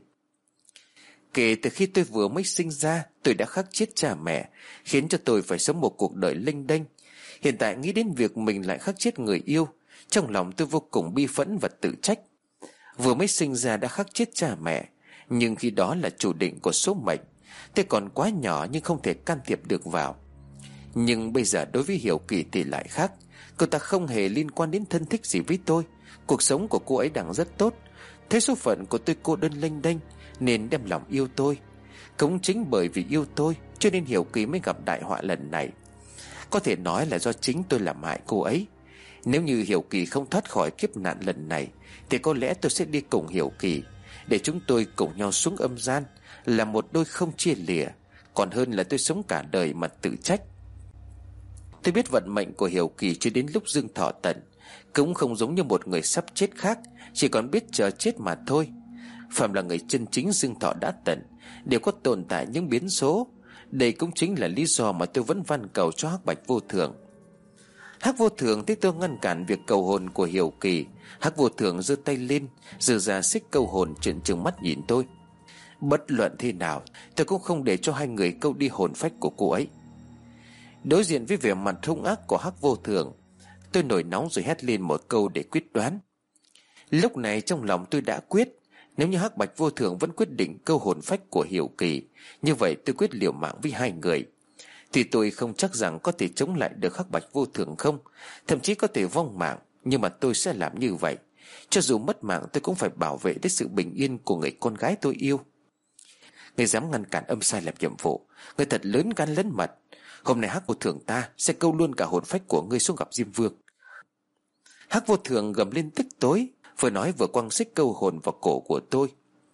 Kể từ khi tôi vừa mới sinh ra, tôi đã khắc chết cha mẹ, khiến cho tôi phải sống một cuộc đời lênh đênh. Hiện tại nghĩ đến việc mình lại khắc chết người yêu, trong lòng tôi vô cùng bi phẫn và tự trách. Vừa mới sinh ra đã khắc chết cha mẹ, nhưng khi đó là chủ định của số mệnh. Tôi còn quá nhỏ nhưng không thể can thiệp được vào. Nhưng bây giờ đối với Hiểu Kỳ thì lại khác. Cô ta không hề liên quan đến thân thích gì với tôi. Cuộc sống của cô ấy đang rất tốt. Thế số phận của tôi cô đơn lênh đênh nên đem lòng yêu tôi. Cũng chính bởi vì yêu tôi cho nên Hiểu Kỳ mới gặp đại họa lần này. Có thể nói là do chính tôi làm hại cô ấy. Nếu như Hiểu Kỳ không thoát khỏi kiếp nạn lần này thì có lẽ tôi sẽ đi cùng Hiểu Kỳ, để chúng tôi cùng nhau xuống âm gian, là một đôi không chia lìa. Còn hơn là tôi sống cả đời mà tự trách. Tôi biết vận mệnh của Hiểu Kỳ chưa đến lúc dương thọ tận, cũng không giống như một người sắp chết khác, chỉ còn biết chờ chết mà thôi. Phạm là người chân chính dương thọ đã tận đều có tồn tại những biến số. Đây cũng chính là lý do mà tôi vẫn van cầu cho Hắc Bạch Vô Thường. Hắc Vô Thường thấy tôi ngăn cản việc cầu hồn của Hiểu Kỳ, Hắc Vô Thường giơ tay lên, giơ ra xích câu hồn, trợn trừng mắt nhìn tôi. Bất luận thế nào, tôi cũng không để cho hai người câu đi hồn phách của cô ấy. Đối diện với vẻ mặt hung ác của Hắc Vô Thường, tôi nổi nóng rồi hét lên một câu để quyết đoán. Lúc này trong lòng tôi đã quyết, nếu như Hắc Bạch Vô Thường vẫn quyết định câu hồn phách của Hiểu Kỳ, như vậy tôi quyết liều mạng với hai người. Thì tôi không chắc rằng có thể chống lại được Hắc Bạch Vô Thường không, thậm chí có thể vong mạng, nhưng mà tôi sẽ làm như vậy. Cho dù mất mạng tôi cũng phải bảo vệ đến sự bình yên của người con gái tôi yêu. Người dám ngăn cản âm sai làm nhiệm vụ, người thật lớn gan lớn mật. Hôm nay Hắc Vô Thường ta sẽ câu luôn cả hồn phách của ngươi xuống gặp Diêm Vương. Hắc Vô Thường gầm lên tức tối, vừa nói vừa quăng xích câu hồn vào cổ của tôi.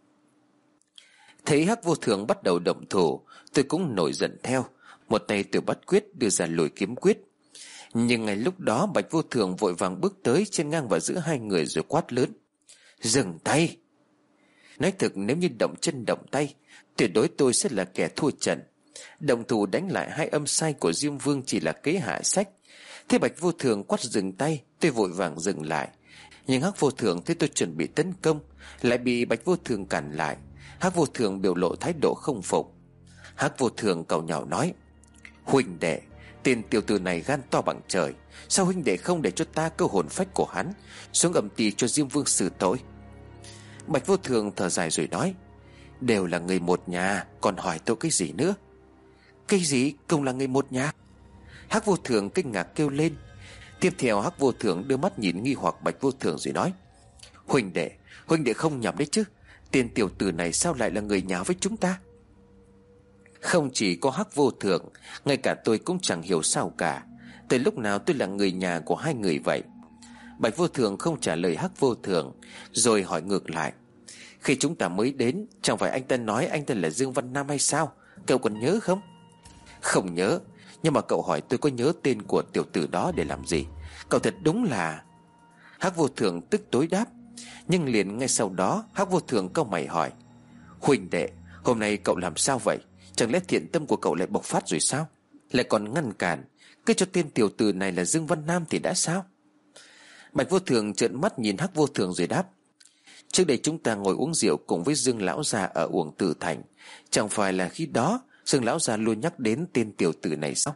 Thấy Hắc Vô Thường bắt đầu động thủ, tôi cũng nổi giận theo. Một tay tôi bắt quyết đưa ra lôi kiếm quyết. Nhưng ngay lúc đó Bạch Vô Thường vội vàng bước tới, chen ngang vào giữa hai người rồi quát lớn: Dừng tay! Nói thực, nếu như động chân động tay, tuyệt đối tôi sẽ là kẻ thua trận. Động thủ đánh lại hai âm sai của Diêm Vương chỉ là kế hạ sách. Thế Bạch Vô Thường quát dừng tay, tôi vội vàng dừng lại. Nhưng Hắc Vô Thường thấy tôi chuẩn bị tấn công, lại bị Bạch Vô Thường cản lại. Hắc Vô Thường biểu lộ thái độ không phục. Hắc Vô Thường càu nhàu nói: Huynh đệ, tên tiểu tử này gan to bằng trời, sao huynh đệ không để cho ta câu hồn phách của hắn xuống âm tỳ cho Diêm Vương xử tội? Bạch Vô Thường thở dài rồi nói: Đều là người một nhà, còn hỏi tôi cái gì nữa? Cái gì cùng là người một nhà? Hắc Vô Thường kinh ngạc kêu lên. Tiếp theo Hắc Vô Thường đưa mắt nhìn nghi hoặc Bạch Vô Thường rồi nói: Huynh đệ, huynh đệ không nhầm đấy chứ? Tên tiểu tử này sao lại là người nhà với chúng ta? Không chỉ có Hắc Vô Thường, ngay cả tôi cũng chẳng hiểu sao cả. Từ lúc nào tôi là người nhà của hai người vậy? Bạch Vô Thường không trả lời Hắc Vô Thường, rồi hỏi ngược lại: Khi chúng ta mới đến, chẳng phải anh ta nói anh ta là Dương Văn Nam hay sao? Cậu còn nhớ không? Không nhớ. Nhưng mà cậu hỏi tôi có nhớ tên của tiểu tử đó để làm gì? Cậu thật đúng là... Hắc Vô Thường tức tối đáp. Nhưng liền ngay sau đó Hắc Vô Thường cau mày hỏi: Huynh đệ, hôm nay cậu làm sao vậy? Chẳng lẽ thiện tâm của cậu lại bộc phát rồi sao? Lại còn ngăn cản, cứ cho tên tiểu tử này là Dương Văn Nam thì đã sao? Bạch Vô Thường trợn mắt nhìn Hắc Vô Thường rồi đáp: Trước đây chúng ta ngồi uống rượu cùng với Dương lão gia ở Uổng Tử Thành, chẳng phải là khi đó Dương lão gia luôn nhắc đến tên tiểu tử này sao?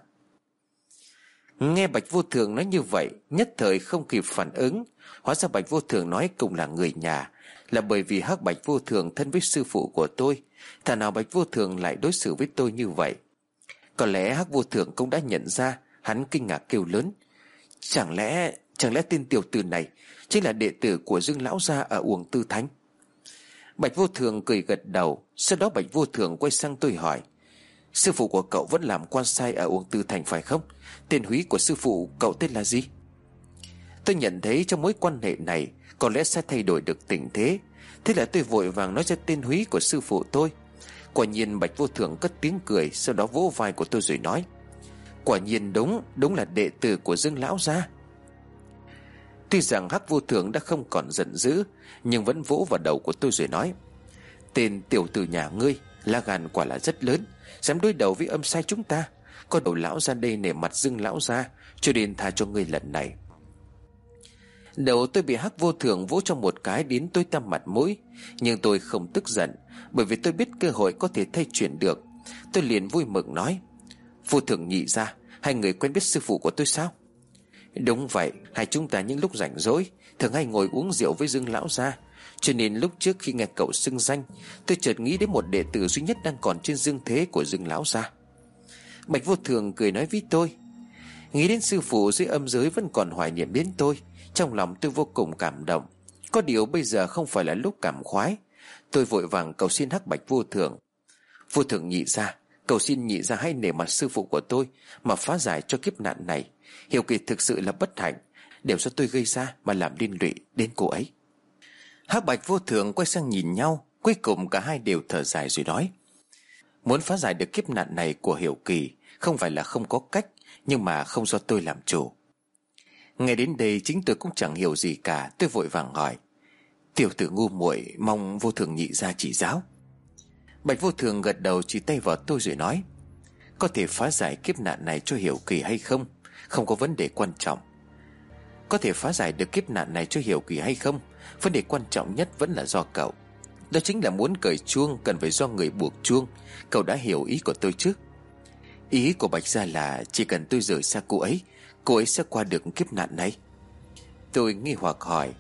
Nghe Bạch Vô Thường nói như vậy, nhất thời không kịp phản ứng. Hóa ra Bạch Vô Thường nói cùng là người nhà, là bởi vì Hắc Bạch Vô Thường thân với sư phụ của tôi. Thà nào Bạch Vô Thường lại đối xử với tôi như vậy? Có lẽ Hắc Vô Thường cũng đã nhận ra. Hắn kinh ngạc kêu lớn: Chẳng lẽ Chẳng lẽ tên tiểu tử này chính là đệ tử của Dương lão gia ở Uổng Tư Thánh? Bạch Vô Thường cười gật đầu. Sau đó Bạch Vô Thường quay sang tôi hỏi: Sư phụ của cậu vẫn làm quan sai ở Uổng Tư Thành phải không? Tên húy của sư phụ cậu tên là gì? Tôi nhận thấy trong mối quan hệ này có lẽ sẽ thay đổi được tình thế. Thế là tôi vội vàng nói ra tên húy của sư phụ tôi. Quả nhiên Bạch Vô Thường cất tiếng cười, sau đó vỗ vai của tôi rồi nói: Quả nhiên đúng, đúng là đệ tử của Dương lão gia. Tuy rằng Hắc Vô Thường đã không còn giận dữ, nhưng vẫn vỗ vào đầu của tôi rồi nói: Tên tiểu tử nhà ngươi lá gan quả là rất lớn, dám đối đầu với âm sai chúng ta. Có đầu lão ra đây nể mặt Dương lão gia, cho nên tha cho ngươi lần này. Đầu tôi bị Hắc Vô Thường vỗ trong một cái đến tối tăm mặt mũi, nhưng tôi không tức giận, bởi vì tôi biết cơ hội có thể thay chuyển được. Tôi liền vui mừng nói: Vô Thường nhị gia, hai người quen biết sư phụ của tôi sao? Đúng vậy, hai chúng ta những lúc rảnh rỗi thường hay ngồi uống rượu với Dương lão gia, cho nên lúc trước khi nghe cậu xưng danh, tôi chợt nghĩ đến một đệ tử duy nhất đang còn trên dương thế của Dương lão gia. Bạch Vô Thường cười nói với tôi: Nghĩ đến sư phụ dưới âm giới vẫn còn hoài niệm đến tôi, trong lòng tôi vô cùng cảm động. Có điều bây giờ không phải là lúc cảm khoái. Tôi vội vàng cầu xin Hắc Bạch Vô Thường: Vô Thường nhị gia, cầu xin nhị gia hãy nể mặt sư phụ của tôi mà phá giải cho kiếp nạn này. Hiểu Kỳ thực sự là bất hạnh, đều do tôi gây ra mà làm liên lụy đến cô ấy. Hắc Bạch Vô Thường quay sang nhìn nhau, cuối cùng cả hai đều thở dài rồi nói: Muốn phá giải được kiếp nạn này của Hiểu Kỳ không phải là không có cách, nhưng mà không do tôi làm chủ. Nghe đến đây chính tôi cũng chẳng hiểu gì cả. Tôi vội vàng hỏi: Tiểu tử ngu muội, mong Vô Thường nhị gia chỉ giáo. Bạch Vô Thường gật đầu chỉ tay vào tôi rồi nói: Có thể phá giải kiếp nạn này cho Hiểu Kỳ hay không không có vấn đề quan trọng. Có thể phá giải được kiếp nạn này cho Hiểu Kỳ hay không, vấn đề quan trọng nhất vẫn là do cậu. Đó chính là muốn cởi chuông cần phải do người buộc chuông. Cậu đã hiểu ý của tôi chứ? Ý của Bạch gia là chỉ cần tôi rời xa cô ấy, cô ấy sẽ qua được kiếp nạn này. Tôi nghi hoặc hỏi: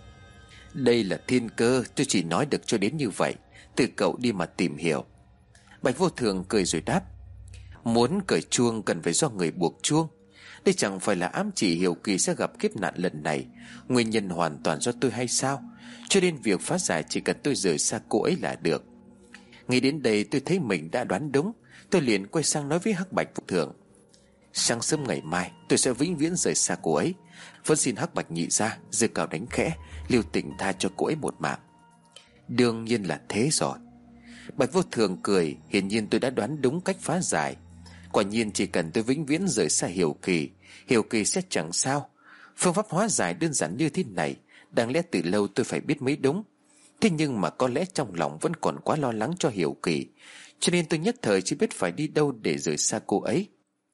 Đây là thiên cơ, tôi chỉ nói được cho đến như vậy, từ cậu đi mà tìm hiểu. Bạch Vô Thường cười rồi đáp: Muốn cởi chuông cần phải do người buộc chuông. Đây chẳng phải là ám chỉ Hiểu Kỳ sẽ gặp kiếp nạn lần này. Nguyên nhân hoàn toàn do tôi hay sao? Cho nên việc phá giải chỉ cần tôi rời xa cô ấy là được. Nghĩ đến đây tôi thấy mình đã đoán đúng. Tôi liền quay sang nói với Hắc Bạch Vô Thường: Sáng sớm ngày mai tôi sẽ vĩnh viễn rời xa cô ấy. Vẫn xin Hắc Bạch nhị gia giơ cao đánh khẽ, lưu tình tha cho cô ấy một mạng. Đương nhiên là thế rồi. Bạch Vô Thường cười, hiển nhiên tôi đã đoán đúng cách phá giải. Quả nhiên chỉ cần tôi vĩnh viễn rời xa Hiểu Kỳ, Hiểu Kỳ sẽ chẳng sao. Phương pháp hóa giải đơn giản như thế này, đáng lẽ từ lâu tôi phải biết mới đúng. Thế nhưng mà có lẽ trong lòng vẫn còn quá lo lắng cho Hiểu Kỳ, cho nên tôi nhất thời chưa biết phải đi đâu để rời xa cô ấy.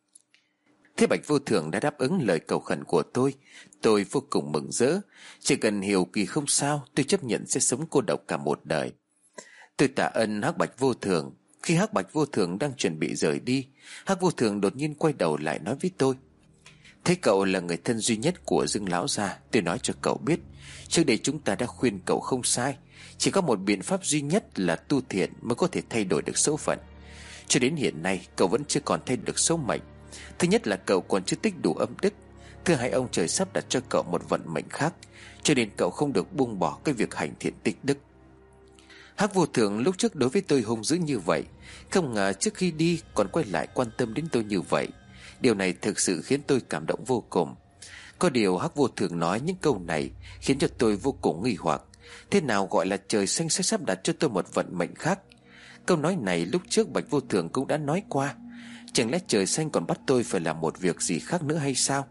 Thế Bạch Vô Thường đã đáp ứng lời cầu khẩn của tôi. Tôi vô cùng mừng rỡ. Chỉ cần Hiểu Kỳ không sao, tôi chấp nhận sẽ sống cô độc cả một đời. Tôi tạ ơn Hắc Bạch Vô Thường. Khi Hắc Bạch Vô Thường đang chuẩn bị rời đi, Hắc Vô Thường đột nhiên quay đầu lại nói với tôi: Thế cậu là người thân duy nhất của Dương lão gia, tôi nói cho cậu biết, trước đây chúng ta đã khuyên cậu không sai. Chỉ có một biện pháp duy nhất là tu thiện mới có thể thay đổi được số phận. Cho đến hiện nay cậu vẫn chưa còn thay được số mệnh. Thứ nhất là cậu còn chưa tích đủ âm đức. Thứ hai, ông trời sắp đặt cho cậu một vận mệnh khác, cho nên cậu không được buông bỏ cái việc hành thiện tích đức. Hắc Vô Thường lúc trước đối với tôi hung dữ như vậy, không ngờ trước khi đi còn quay lại quan tâm đến tôi như vậy. Điều này thực sự khiến tôi cảm động vô cùng. Có điều Hắc Vô Thường nói những câu này khiến cho tôi vô cùng nghi hoặc. Thế nào gọi là trời xanh sẽ sắp đặt cho tôi một vận mệnh khác? Câu nói này lúc trước Bạch Vô Thường cũng đã nói qua. Chẳng lẽ trời xanh còn bắt tôi phải làm một việc gì khác nữa hay sao?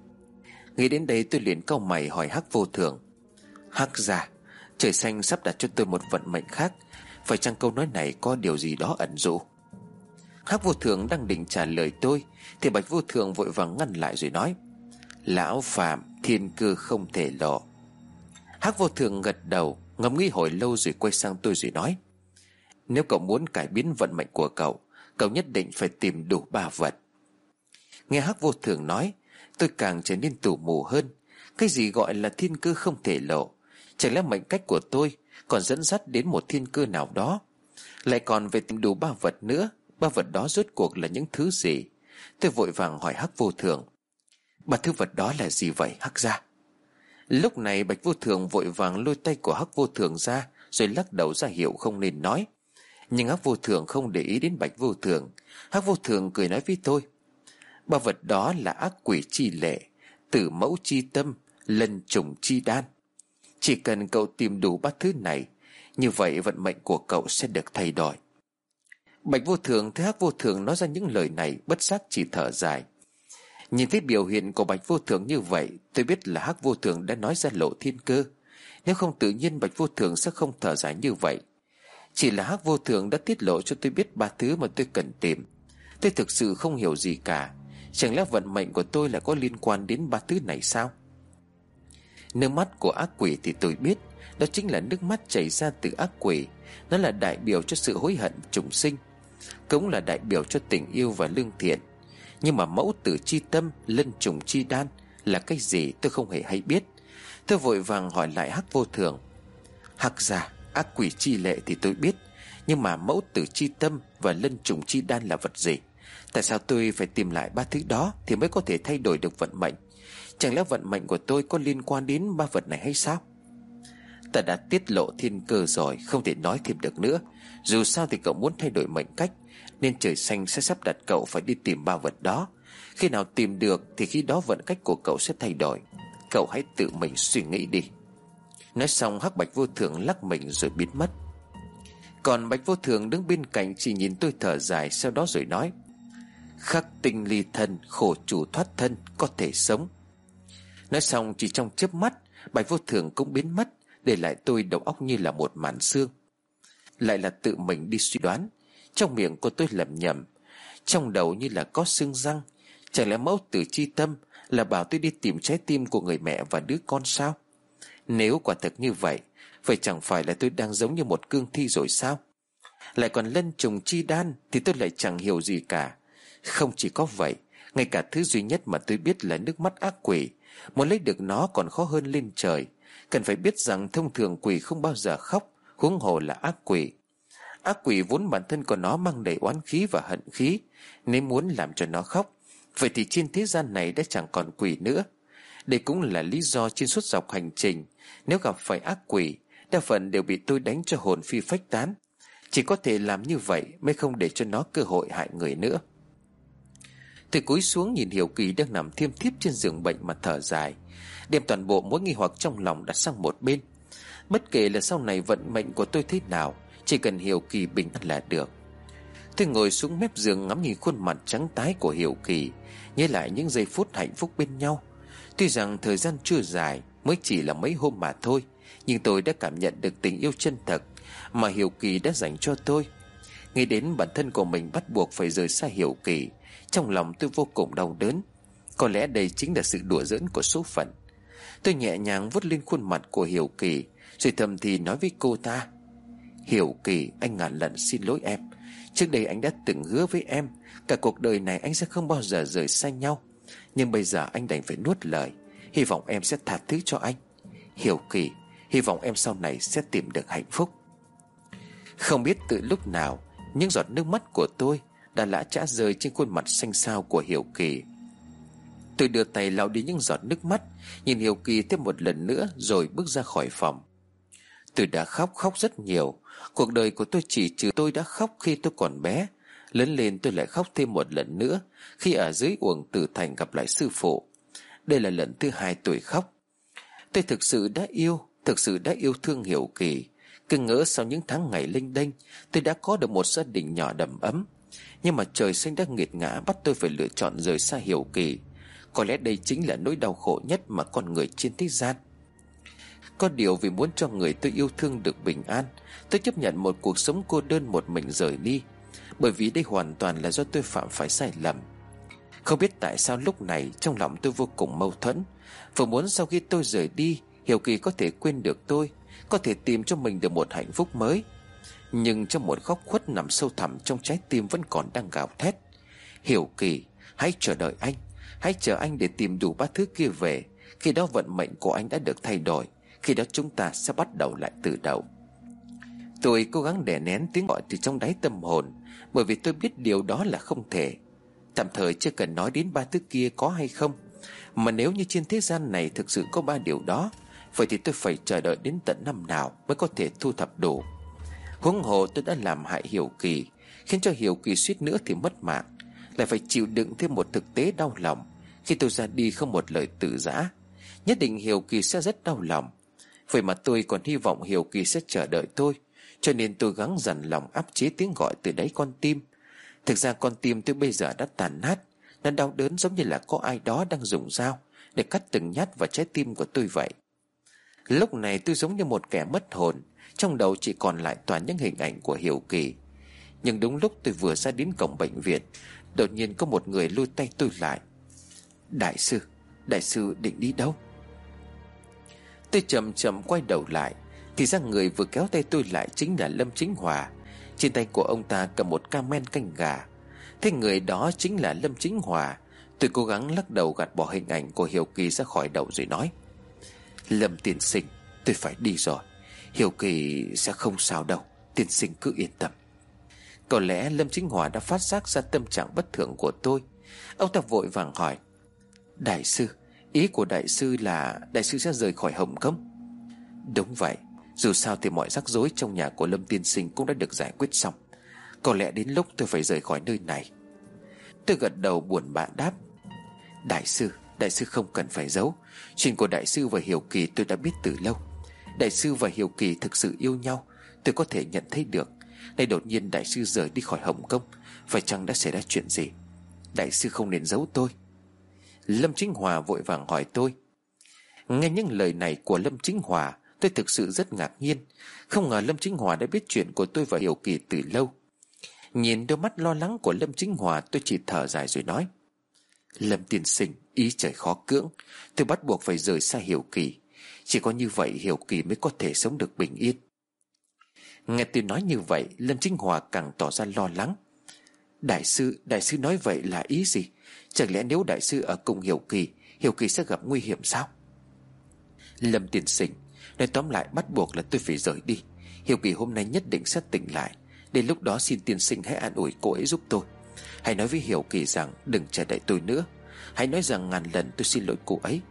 Nghĩ đến đây tôi liền cau mày hỏi Hắc Vô Thường: Hắc gia, trời xanh sắp đặt cho tôi một vận mệnh khác, phải chăng câu nói này có điều gì đó ẩn dụ? Hắc Vô Thường đang định trả lời tôi thì Bạch Vô Thường vội vàng ngăn lại rồi nói: Lão phàm, thiên cơ không thể lộ. Hắc Vô Thường gật đầu. ngẫm nghĩ hồi lâu rồi quay sang tôi rồi nói: Nếu cậu muốn cải biến vận mệnh của cậu, cậu nhất định phải tìm đủ ba vật. Nghe Hắc Vô Thường nói, tôi càng trở nên tù mù hơn. Cái gì gọi là thiên cơ không thể lộ? Chẳng lẽ mệnh cách của tôi còn dẫn dắt đến một thiên cơ nào đó? Lại còn phải tìm đủ ba vật nữa. Ba vật đó rốt cuộc là những thứ gì? Tôi vội vàng hỏi Hắc Vô Thường: Ba thứ vật đó là gì vậy Hắc gia? Lúc này Bạch Vô Thường vội vàng lôi tay của Hắc Vô Thường ra, rồi lắc đầu ra hiệu không nên nói. Nhưng Hắc Vô Thường không để ý đến Bạch Vô Thường. Hắc Vô Thường cười nói với tôi: Ba vật đó là ác quỷ chi lệ, tử mẫu chi tâm, lân trùng chi đan. Chỉ cần cậu tìm đủ ba thứ này, như vậy vận mệnh của cậu sẽ được thay đổi. Bạch Vô Thường thấy Hắc Vô Thường nói ra những lời này, bất giác chỉ thở dài. Nhìn thấy biểu hiện của Bạch Vô Thường như vậy, tôi biết là Hắc Vô Thường đã nói ra lộ thiên cơ. Nếu không tự nhiên Bạch Vô Thường sẽ không thở dài như vậy. Chỉ là Hắc Vô Thường đã tiết lộ cho tôi biết ba thứ mà tôi cần tìm. Tôi thực sự không hiểu gì cả. Chẳng lẽ vận mệnh của tôi lại có liên quan đến ba thứ này sao? Nước mắt của ác quỷ thì tôi biết, đó chính là nước mắt chảy ra từ ác quỷ. Nó là đại biểu cho sự hối hận trùng sinh, cũng là đại biểu cho tình yêu và lương thiện. Nhưng mà mẫu tử chi tâm, lân trùng chi đan là cái gì tôi không hề hay biết. Tôi vội vàng hỏi lại Hắc Vô Thường: Hắc gia, ác quỷ chi lệ thì tôi biết, nhưng mà mẫu tử chi tâm và lân trùng chi đan là vật gì? Tại sao tôi phải tìm lại ba thứ đó thì mới có thể thay đổi được vận mệnh? Chẳng lẽ vận mệnh của tôi có liên quan đến ba vật này hay sao? Ta đã tiết lộ thiên cơ rồi, không thể nói thêm được nữa. Dù sao thì cậu muốn thay đổi mệnh cách, nên trời xanh sẽ sắp đặt cậu phải đi tìm ba vật đó. Khi nào tìm được thì khi đó vận cách của cậu sẽ thay đổi. Cậu hãy tự mình suy nghĩ đi. Nói xong Hắc Bạch Vô Thường lắc mình rồi biến mất. Còn Bạch Vô Thường đứng bên cạnh chỉ nhìn tôi thở dài, sau đó rồi nói: Khắc tinh ly thân, khổ chủ thoát thân, có thể sống. Nói xong chỉ trong chớp mắt, Bạch Vô Thường cũng biến mất, để lại tôi đầu óc như là một màn sương. Lại là tự mình đi suy đoán. Trong miệng của tôi lẩm nhẩm, trong đầu như là có xương răng. Chẳng lẽ mẫu tử chi tâm là bảo tôi đi tìm trái tim của người mẹ và đứa con sao? Nếu quả thực như vậy, vậy chẳng phải là tôi đang giống như một cương thi rồi sao? Lại còn lân trùng chi đan thì tôi lại chẳng hiểu gì cả. Không chỉ có vậy, ngay cả thứ duy nhất mà tôi biết là nước mắt ác quỷ, muốn lấy được nó còn khó hơn lên trời. Cần phải biết rằng thông thường quỷ không bao giờ khóc, huống hồ là ác quỷ. Ác quỷ vốn bản thân của nó mang đầy oán khí và hận khí. Nếu muốn làm cho nó khóc, vậy thì trên thế gian này đã chẳng còn quỷ nữa. Đây cũng là lý do trên suốt dọc hành trình, nếu gặp phải ác quỷ, đa phần đều bị tôi đánh cho hồn phi phách tán. Chỉ có thể làm như vậy mới không để cho nó cơ hội hại người nữa. Tôi cúi xuống nhìn Hiểu Kỳ đang nằm thiêm thiếp trên giường bệnh mà thở dài, đem toàn bộ mối nghi hoặc trong lòng đặt sang một bên. Bất kể là sau này vận mệnh của tôi thế nào, chỉ cần Hiểu Kỳ bình an là được. Tôi ngồi xuống mép giường ngắm nhìn khuôn mặt trắng tái của Hiểu Kỳ, nhớ lại những giây phút hạnh phúc bên nhau. Tuy rằng thời gian chưa dài, mới chỉ là mấy hôm mà thôi, nhưng tôi đã cảm nhận được tình yêu chân thật mà Hiểu Kỳ đã dành cho tôi. Nghĩ đến bản thân của mình bắt buộc phải rời xa Hiểu Kỳ, trong lòng tôi vô cùng đau đớn. Có lẽ đây chính là sự đùa giỡn của số phận. Tôi nhẹ nhàng vuốt lên khuôn mặt của Hiểu Kỳ, rồi thầm thì nói với cô ta: Hiểu Kỳ, anh ngàn lần xin lỗi em. Trước đây anh đã từng hứa với em, cả cuộc đời này anh sẽ không bao giờ rời xa nhau. Nhưng bây giờ anh đành phải nuốt lời. Hy vọng em sẽ tha thứ cho anh. Hiểu Kỳ, hy vọng em sau này sẽ tìm được hạnh phúc. Không biết từ lúc nào, những giọt nước mắt của tôi đã lã chã rơi trên khuôn mặt xanh xao của Hiểu Kỳ. Tôi đưa tay lau đi những giọt nước mắt, nhìn Hiểu Kỳ thêm một lần nữa rồi bước ra khỏi phòng. Tôi đã khóc, khóc rất nhiều. Cuộc đời của tôi chỉ trừ tôi đã khóc khi tôi còn bé. Lớn lên tôi lại khóc thêm một lần nữa khi ở dưới uổng Tử Thành gặp lại sư phụ. Đây là lần thứ hai tôi khóc. Tôi thực sự đã yêu, thực sự đã yêu thương Hiểu Kỳ. Cứ ngỡ sau những tháng ngày lênh đênh, tôi đã có được một gia đình nhỏ đầm ấm. Nhưng mà trời xanh đã nghiệt ngã bắt tôi phải lựa chọn rời xa Hiểu Kỳ. Có lẽ đây chính là nỗi đau khổ nhất mà con người trên thế gian. Có điều vì muốn cho người tôi yêu thương được bình an, tôi chấp nhận một cuộc sống cô đơn một mình rời đi. Bởi vì đây hoàn toàn là do tôi phạm phải sai lầm. Không biết tại sao lúc này trong lòng tôi vô cùng mâu thuẫn. Vừa muốn sau khi tôi rời đi, Hiểu Kỳ có thể quên được tôi, có thể tìm cho mình được một hạnh phúc mới. Nhưng trong một góc khuất nằm sâu thẳm trong trái tim vẫn còn đang gào thét: Hiểu Kỳ, hãy chờ đợi anh. Hãy chờ anh để tìm đủ ba thứ kia về. Khi đó vận mệnh của anh đã được thay đổi. Khi đó chúng ta sẽ bắt đầu lại từ đầu. Tôi cố gắng đè nén tiếng gọi từ trong đáy tâm hồn, bởi vì tôi biết điều đó là không thể. Tạm thời chưa cần nói đến ba thứ kia có hay không, mà nếu như trên thế gian này thực sự có ba điều đó, vậy thì tôi phải chờ đợi đến tận năm nào mới có thể thu thập đủ. Huống hồ tôi đã làm hại Hiểu Kỳ, khiến cho Hiểu Kỳ suýt nữa thì mất mạng, lại phải chịu đựng thêm một thực tế đau lòng. Khi tôi ra đi không một lời từ giã, nhất định Hiểu Kỳ sẽ rất đau lòng. Vậy mà tôi còn hy vọng Hiểu Kỳ sẽ chờ đợi tôi, cho nên tôi gắng dằn lòng áp chế tiếng gọi từ đáy con tim. Thực ra con tim tôi bây giờ đã tàn nát. Nó đau đớn giống như là có ai đó đang dùng dao để cắt từng nhát vào trái tim của tôi vậy. Lúc này tôi giống như một kẻ mất hồn, trong đầu chỉ còn lại toàn những hình ảnh của Hiểu Kỳ. Nhưng đúng lúc tôi vừa ra đến cổng bệnh viện, đột nhiên có một người lôi tay tôi lại. Đại sư, đại sư định đi đâu? Tôi chậm chậm quay đầu lại, thì ra người vừa kéo tay tôi lại chính là Lâm Chính Hòa. Trên tay của ông ta cầm một ca men canh gà. Thế người đó chính là Lâm Chính Hòa. Tôi cố gắng lắc đầu gạt bỏ hình ảnh của Hiểu Kỳ ra khỏi đầu rồi nói: Lâm tiên sinh, tôi phải đi rồi. Hiểu Kỳ sẽ không sao đâu, tiên sinh cứ yên tâm. Có lẽ Lâm Chính Hòa đã phát giác ra tâm trạng bất thường của tôi. Ông ta vội vàng hỏi: Đại sư, ý của đại sư là đại sư sẽ rời khỏi Hồng Kông? Đúng vậy. Dù sao thì mọi rắc rối trong nhà của Lâm tiên sinh cũng đã được giải quyết xong. Có lẽ đến lúc tôi phải rời khỏi nơi này. Tôi gật đầu buồn bã đáp: Đại sư, đại sư không cần phải giấu. Chuyện của đại sư và Hiểu Kỳ tôi đã biết từ lâu. Đại sư và Hiểu Kỳ thực sự yêu nhau, tôi có thể nhận thấy được. Nay đột nhiên đại sư rời đi khỏi Hồng Kông, phải chăng đã xảy ra chuyện gì? Đại sư không nên giấu tôi. Lâm Chính Hòa vội vàng hỏi tôi. Nghe những lời này của Lâm Chính Hòa, tôi thực sự rất ngạc nhiên. Không ngờ Lâm Chính Hòa đã biết chuyện của tôi và Hiểu Kỳ từ lâu. Nhìn đôi mắt lo lắng của Lâm Chính Hòa, tôi chỉ thở dài rồi nói: Lâm tiên sinh, ý trời khó cưỡng. Tôi bắt buộc phải rời xa Hiểu Kỳ. Chỉ có như vậy Hiểu Kỳ mới có thể sống được bình yên. Nghe tôi nói như vậy, Lâm Chính Hòa càng tỏ ra lo lắng. Đại sư, đại sư nói vậy là ý gì? Chẳng lẽ nếu đại sư ở cùng Hiểu Kỳ, Hiểu Kỳ sẽ gặp nguy hiểm sao? Lâm tiên sinh, nói tóm lại bắt buộc là tôi phải rời đi. Hiểu Kỳ hôm nay nhất định sẽ tỉnh lại. Đến lúc đó xin tiên sinh hãy an ủi cô ấy giúp tôi. Hãy nói với Hiểu Kỳ rằng đừng chờ đợi tôi nữa. Hãy nói rằng ngàn lần tôi xin lỗi cô ấy.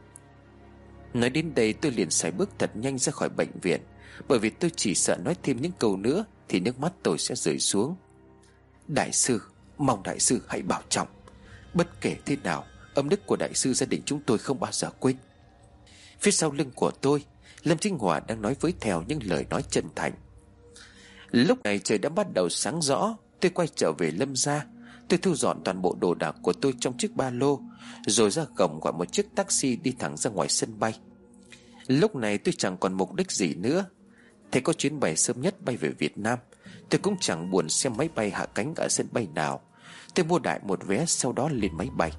Nói đến đây tôi liền sải bước thật nhanh ra khỏi bệnh viện, bởi vì tôi chỉ sợ nói thêm những câu nữa thì nước mắt tôi sẽ rơi xuống. Đại sư, mong đại sư hãy bảo trọng. Bất kể thế nào, ân đức của đại sư gia đình chúng tôi không bao giờ quên. Phía sau lưng của tôi, Lâm Chính Hòa đang nói với theo những lời nói chân thành. Lúc này trời đã bắt đầu sáng rõ. Tôi quay trở về Lâm gia. Tôi thu dọn toàn bộ đồ đạc của tôi trong chiếc ba lô, rồi ra cổng gọi một chiếc taxi đi thẳng ra ngoài sân bay. Lúc này tôi chẳng còn mục đích gì nữa. Thấy có chuyến bay sớm nhất bay về Việt Nam, tôi cũng chẳng buồn xem máy bay hạ cánh ở sân bay nào. Tôi mua đại một vé, sau đó lên máy bay.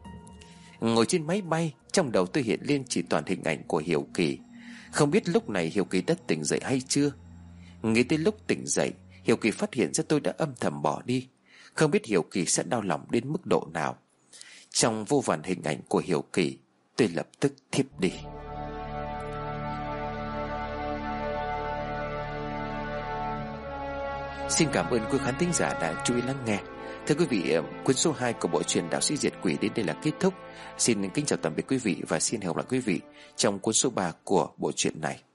Ngồi trên máy bay, trong đầu tôi hiện lên chỉ toàn hình ảnh của Hiểu Kỳ. Không biết lúc này Hiểu Kỳ đã tỉnh dậy hay chưa. Nghĩ tới lúc tỉnh dậy, Hiểu Kỳ phát hiện ra tôi đã âm thầm bỏ đi. Không biết Hiểu Kỳ sẽ đau lòng đến mức độ nào. Trong vô vàn hình ảnh của Hiểu Kỳ, tôi lập tức thiếp đi. Xin cảm ơn quý khán thính giả đã chú ý lắng nghe. Thưa quý vị, cuốn số hai của bộ truyện Đạo Sĩ Diệt Quỷ đến đây là kết thúc. Xin kính chào tạm biệt quý vị và xin hẹn gặp lại quý vị trong cuốn số ba của bộ truyện này.